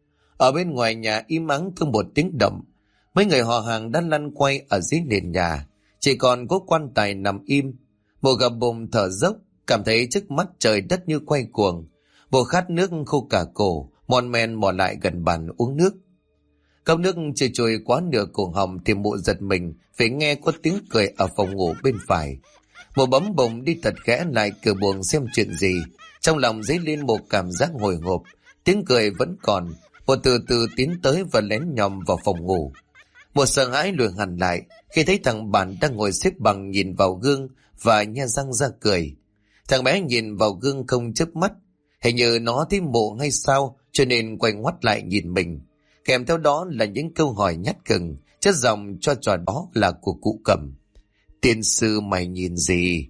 A: Ở bên ngoài nhà im ắng không một tiếng động. Mấy người họ Hàng đã lăn quay ở dưới nền nhà, chỉ còn có quan tài nằm im. Bộ gập bùng thở dốc, cảm thấy trước mắt trời đất như quay cuồng. Bộ khát nước khô cả cổ, mòn men mò lại gần bàn uống nước. Cốc nước chưa trôi quá nửa cổ họng thì Mụ giật mình vì nghe có tiếng cười ở phòng ngủ bên phải. Mụ bấm bụng đi thật khẽ lại cửa buồng xem chuyện gì. Trong lòng dấy lên một cảm giác hồi hộp. Tiếng cười vẫn còn. Mụ từ từ tiến tới và lén nhòm vào phòng ngủ. Mụ sợ hãi lùi hẳn lại khi thấy thằng bạn đang ngồi xếp bằng nhìn vào gương và nhe răng ra cười. Thằng bé nhìn vào gương không chớp mắt. Hình như nó thấy Mụ hay sao, cho nên quay ngoắt lại nhìn mình. Kèm theo đó là những câu hỏi nhát gừng, chất giọng cho trò đó là của cụ Cẩm. Tiên sư mày nhìn gì?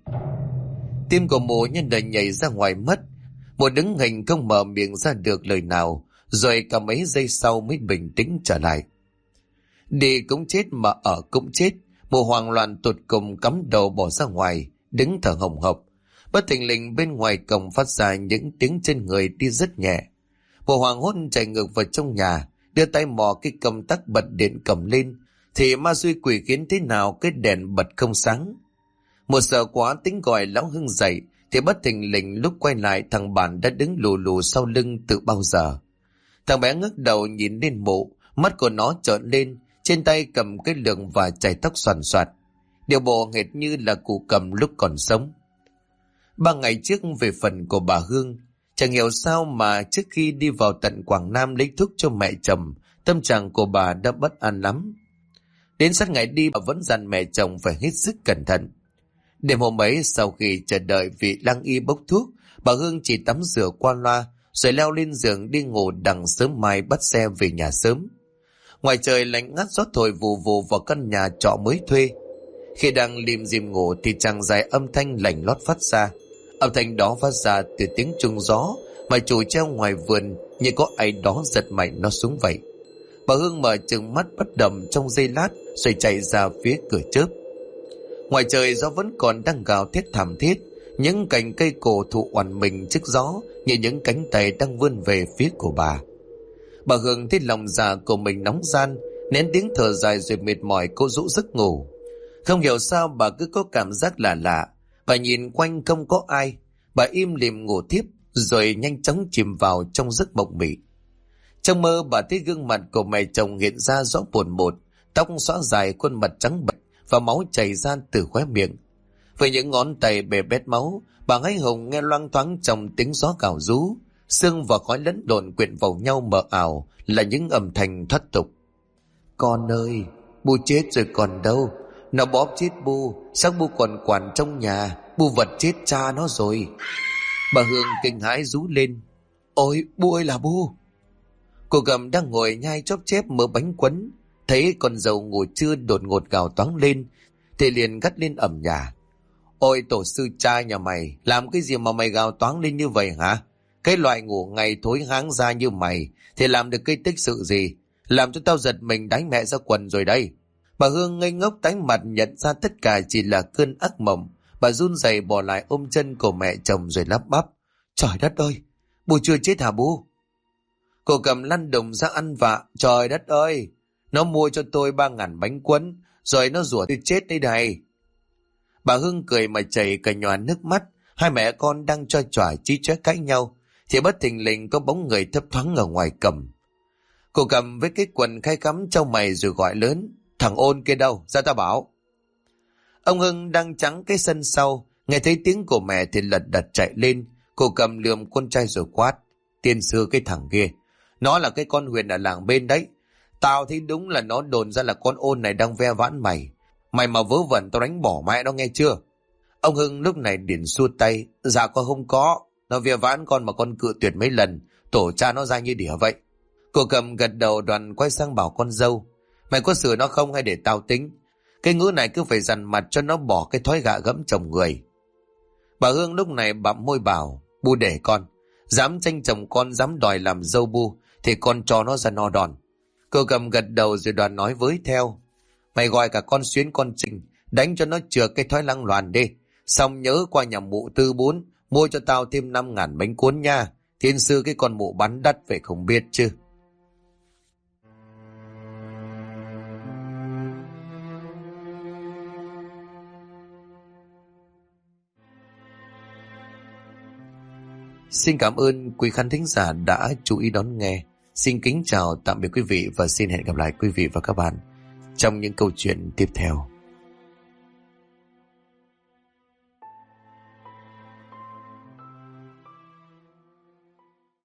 A: Tim của Mụ nhân đời nhảy ra ngoài mất. Mụ đứng hình không mở miệng ra được lời nào, rồi cả mấy giây sau mới bình tĩnh trở lại. Đi cũng chết mà ở cũng chết. Mụ hoang loạn tụt cùng cắm đầu bỏ ra ngoài, đứng thở hồng hộc. Bất thình lình bên ngoài cổng phát ra những tiếng chân người đi rất nhẹ. Mụ hoảng hốt chạy ngược vào trong nhà, đưa tay mò cái công tắc bật điện cầm lên, thì ma xui quỷ khiến thế nào cái đèn bật không sáng. Mụ sợ quá tính gọi Lão Hưng dậy, thì bất thình lình lúc quay lại thằng bạn đã đứng lù lù sau lưng từ bao giờ. Thằng bé ngước đầu nhìn lên Mụ, mắt của nó trợn lên, trên tay cầm cái lược và chải tóc xoàn xoạt. Điều bộ hệt như là cụ Cầm lúc còn sống. 3 ngày trước về phần của bà Hương, chẳng hiểu sao mà trước khi đi vào tận Quảng Nam lấy thuốc cho mẹ chồng, tâm trạng của bà đã bất an lắm. Đến sát ngày đi bà vẫn dặn mẹ chồng phải hết sức cẩn thận. Đêm hôm ấy sau khi chờ đợi vị lang y bốc thuốc, bà Hương chỉ tắm rửa qua loa rồi leo lên giường đi ngủ đằng sớm mai bắt xe về nhà sớm. Ngoài trời lạnh ngắt gió thổi vù vù vào căn nhà trọ mới thuê. Khi đang lim dim ngủ thì chàng dài âm thanh lạnh lót phát ra. Âm thanh đó phát ra từ tiếng chuông gió mà chủ treo ngoài vườn, như có ai đó giật mạnh nó xuống vậy. Bà Hương mở trừng mắt bất động trong giây lát rồi chạy ra phía cửa chớp. Ngoài trời gió vẫn còn đang gào thét thảm thiết, những cành cây cổ thụ oằn mình trước gió như những cánh tay đang vươn về phía của bà. Bà Hương thấy lòng dạ của mình nóng ran, Nén tiếng thở dài rồi mệt mỏi cô rũ giấc ngủ. Không hiểu sao bà cứ có cảm giác lạ lạ. Bà nhìn quanh không có ai. Bà im lìm ngủ tiếp rồi nhanh chóng chìm vào trong giấc mộng mị. Trong mơ bà thấy gương mặt của mẹ chồng hiện ra rõ buồn một, tóc xõa dài, khuôn mặt trắng bệch và máu chảy ra từ khóe miệng. Với những ngón tay bè bét máu, bà hái hùng nghe loang thoáng trong tiếng gió cào rú, sương và khói lẫn lộn quyện vào nhau mờ ảo là những âm thanh thoát tục. Con ơi, Bu chết rồi còn đâu, nó bóp chết Bu, xác Bu còn quản trong nhà, Bu vật chết cha nó rồi. Bà Hương kinh hãi rú lên. Ôi Bu ơi là Bu. Cô Gầm đang ngồi nhai chóp chép mớ bánh quấn, thấy con dâu ngủ trưa đột ngột gào toáng lên, thì liền gắt lên ầm nhà. Ôi tổ sư cha nhà mày, làm cái gì mà mày gào toáng lên như vậy hả? Cái loại ngủ ngày thối háng ra như mày thì làm được cái tích sự gì? Làm cho tao giật mình đánh mẹ ra quần rồi đây. Bà Hương ngây ngốc tái mặt nhận ra tất cả chỉ là cơn ác mộng. Bà run rẩy bỏ lại ôm chân của mẹ chồng rồi lắp bắp. Trời đất ơi, Bu chưa chết hả Bu? Cô Cầm lăn đùng ra ăn vạ. Trời đất ơi, nó mua cho tôi 3.000 bánh quấn, rồi nó rủa tôi chết đây này. Bà Hương cười mà chảy cả nhòa nước mắt. Hai mẹ con đang cho chỏa chí chóe cãi nhau, thì bất thình lình có bóng người thấp thoáng ở ngoài cầm. Cô Cầm với cái quần khai cắm trong mày rồi gọi lớn. Thằng Ôn kia đâu, ra tao bảo. Ông Hưng đang trắng cái sân sau, nghe thấy tiếng của mẹ thì lật đật chạy lên. Cô Cầm lườm con trai rồi quát. Tiên sư cái thằng kia, nó là cái con Huyền ở làng bên đấy. Tao thấy đúng là nó đồn ra là con Ôn này đang ve vãn mày. Mày mà vớ vẩn tao đánh bỏ mẹ nó nghe chưa? Ông Hưng lúc này liền xua tay. Dạ con không có. Nó ve vãn con mà con cự tuyệt mấy lần, tổ cha nó ra như đỉa vậy. Cô Cầm gật đầu đoàn quay sang bảo con dâu. Mày có sửa nó không hay để tao tính? Cái ngữ này cứ phải dằn mặt cho nó bỏ cái thói gạ gẫm chồng người. Bà Hương lúc này bặm môi bảo. Bu để con, dám tranh chồng con, dám đòi làm dâu Bu thì con cho nó ra no đòn. Cô Cầm gật đầu rồi đoàn nói với theo. Mày gọi cả con Xuyến con Trinh, đánh cho nó chừa cái thói lăng loàn đi. Xong nhớ qua nhà mụ Tư Bún, mua cho tao thêm 5.000 bánh cuốn nha. Thiên sư cái con mụ bắn đắt vậy không biết chứ. Xin cảm ơn quý khán thính giả đã chú ý đón nghe. Xin kính chào tạm biệt quý vị và xin hẹn gặp lại quý vị và các bạn trong những câu chuyện tiếp theo.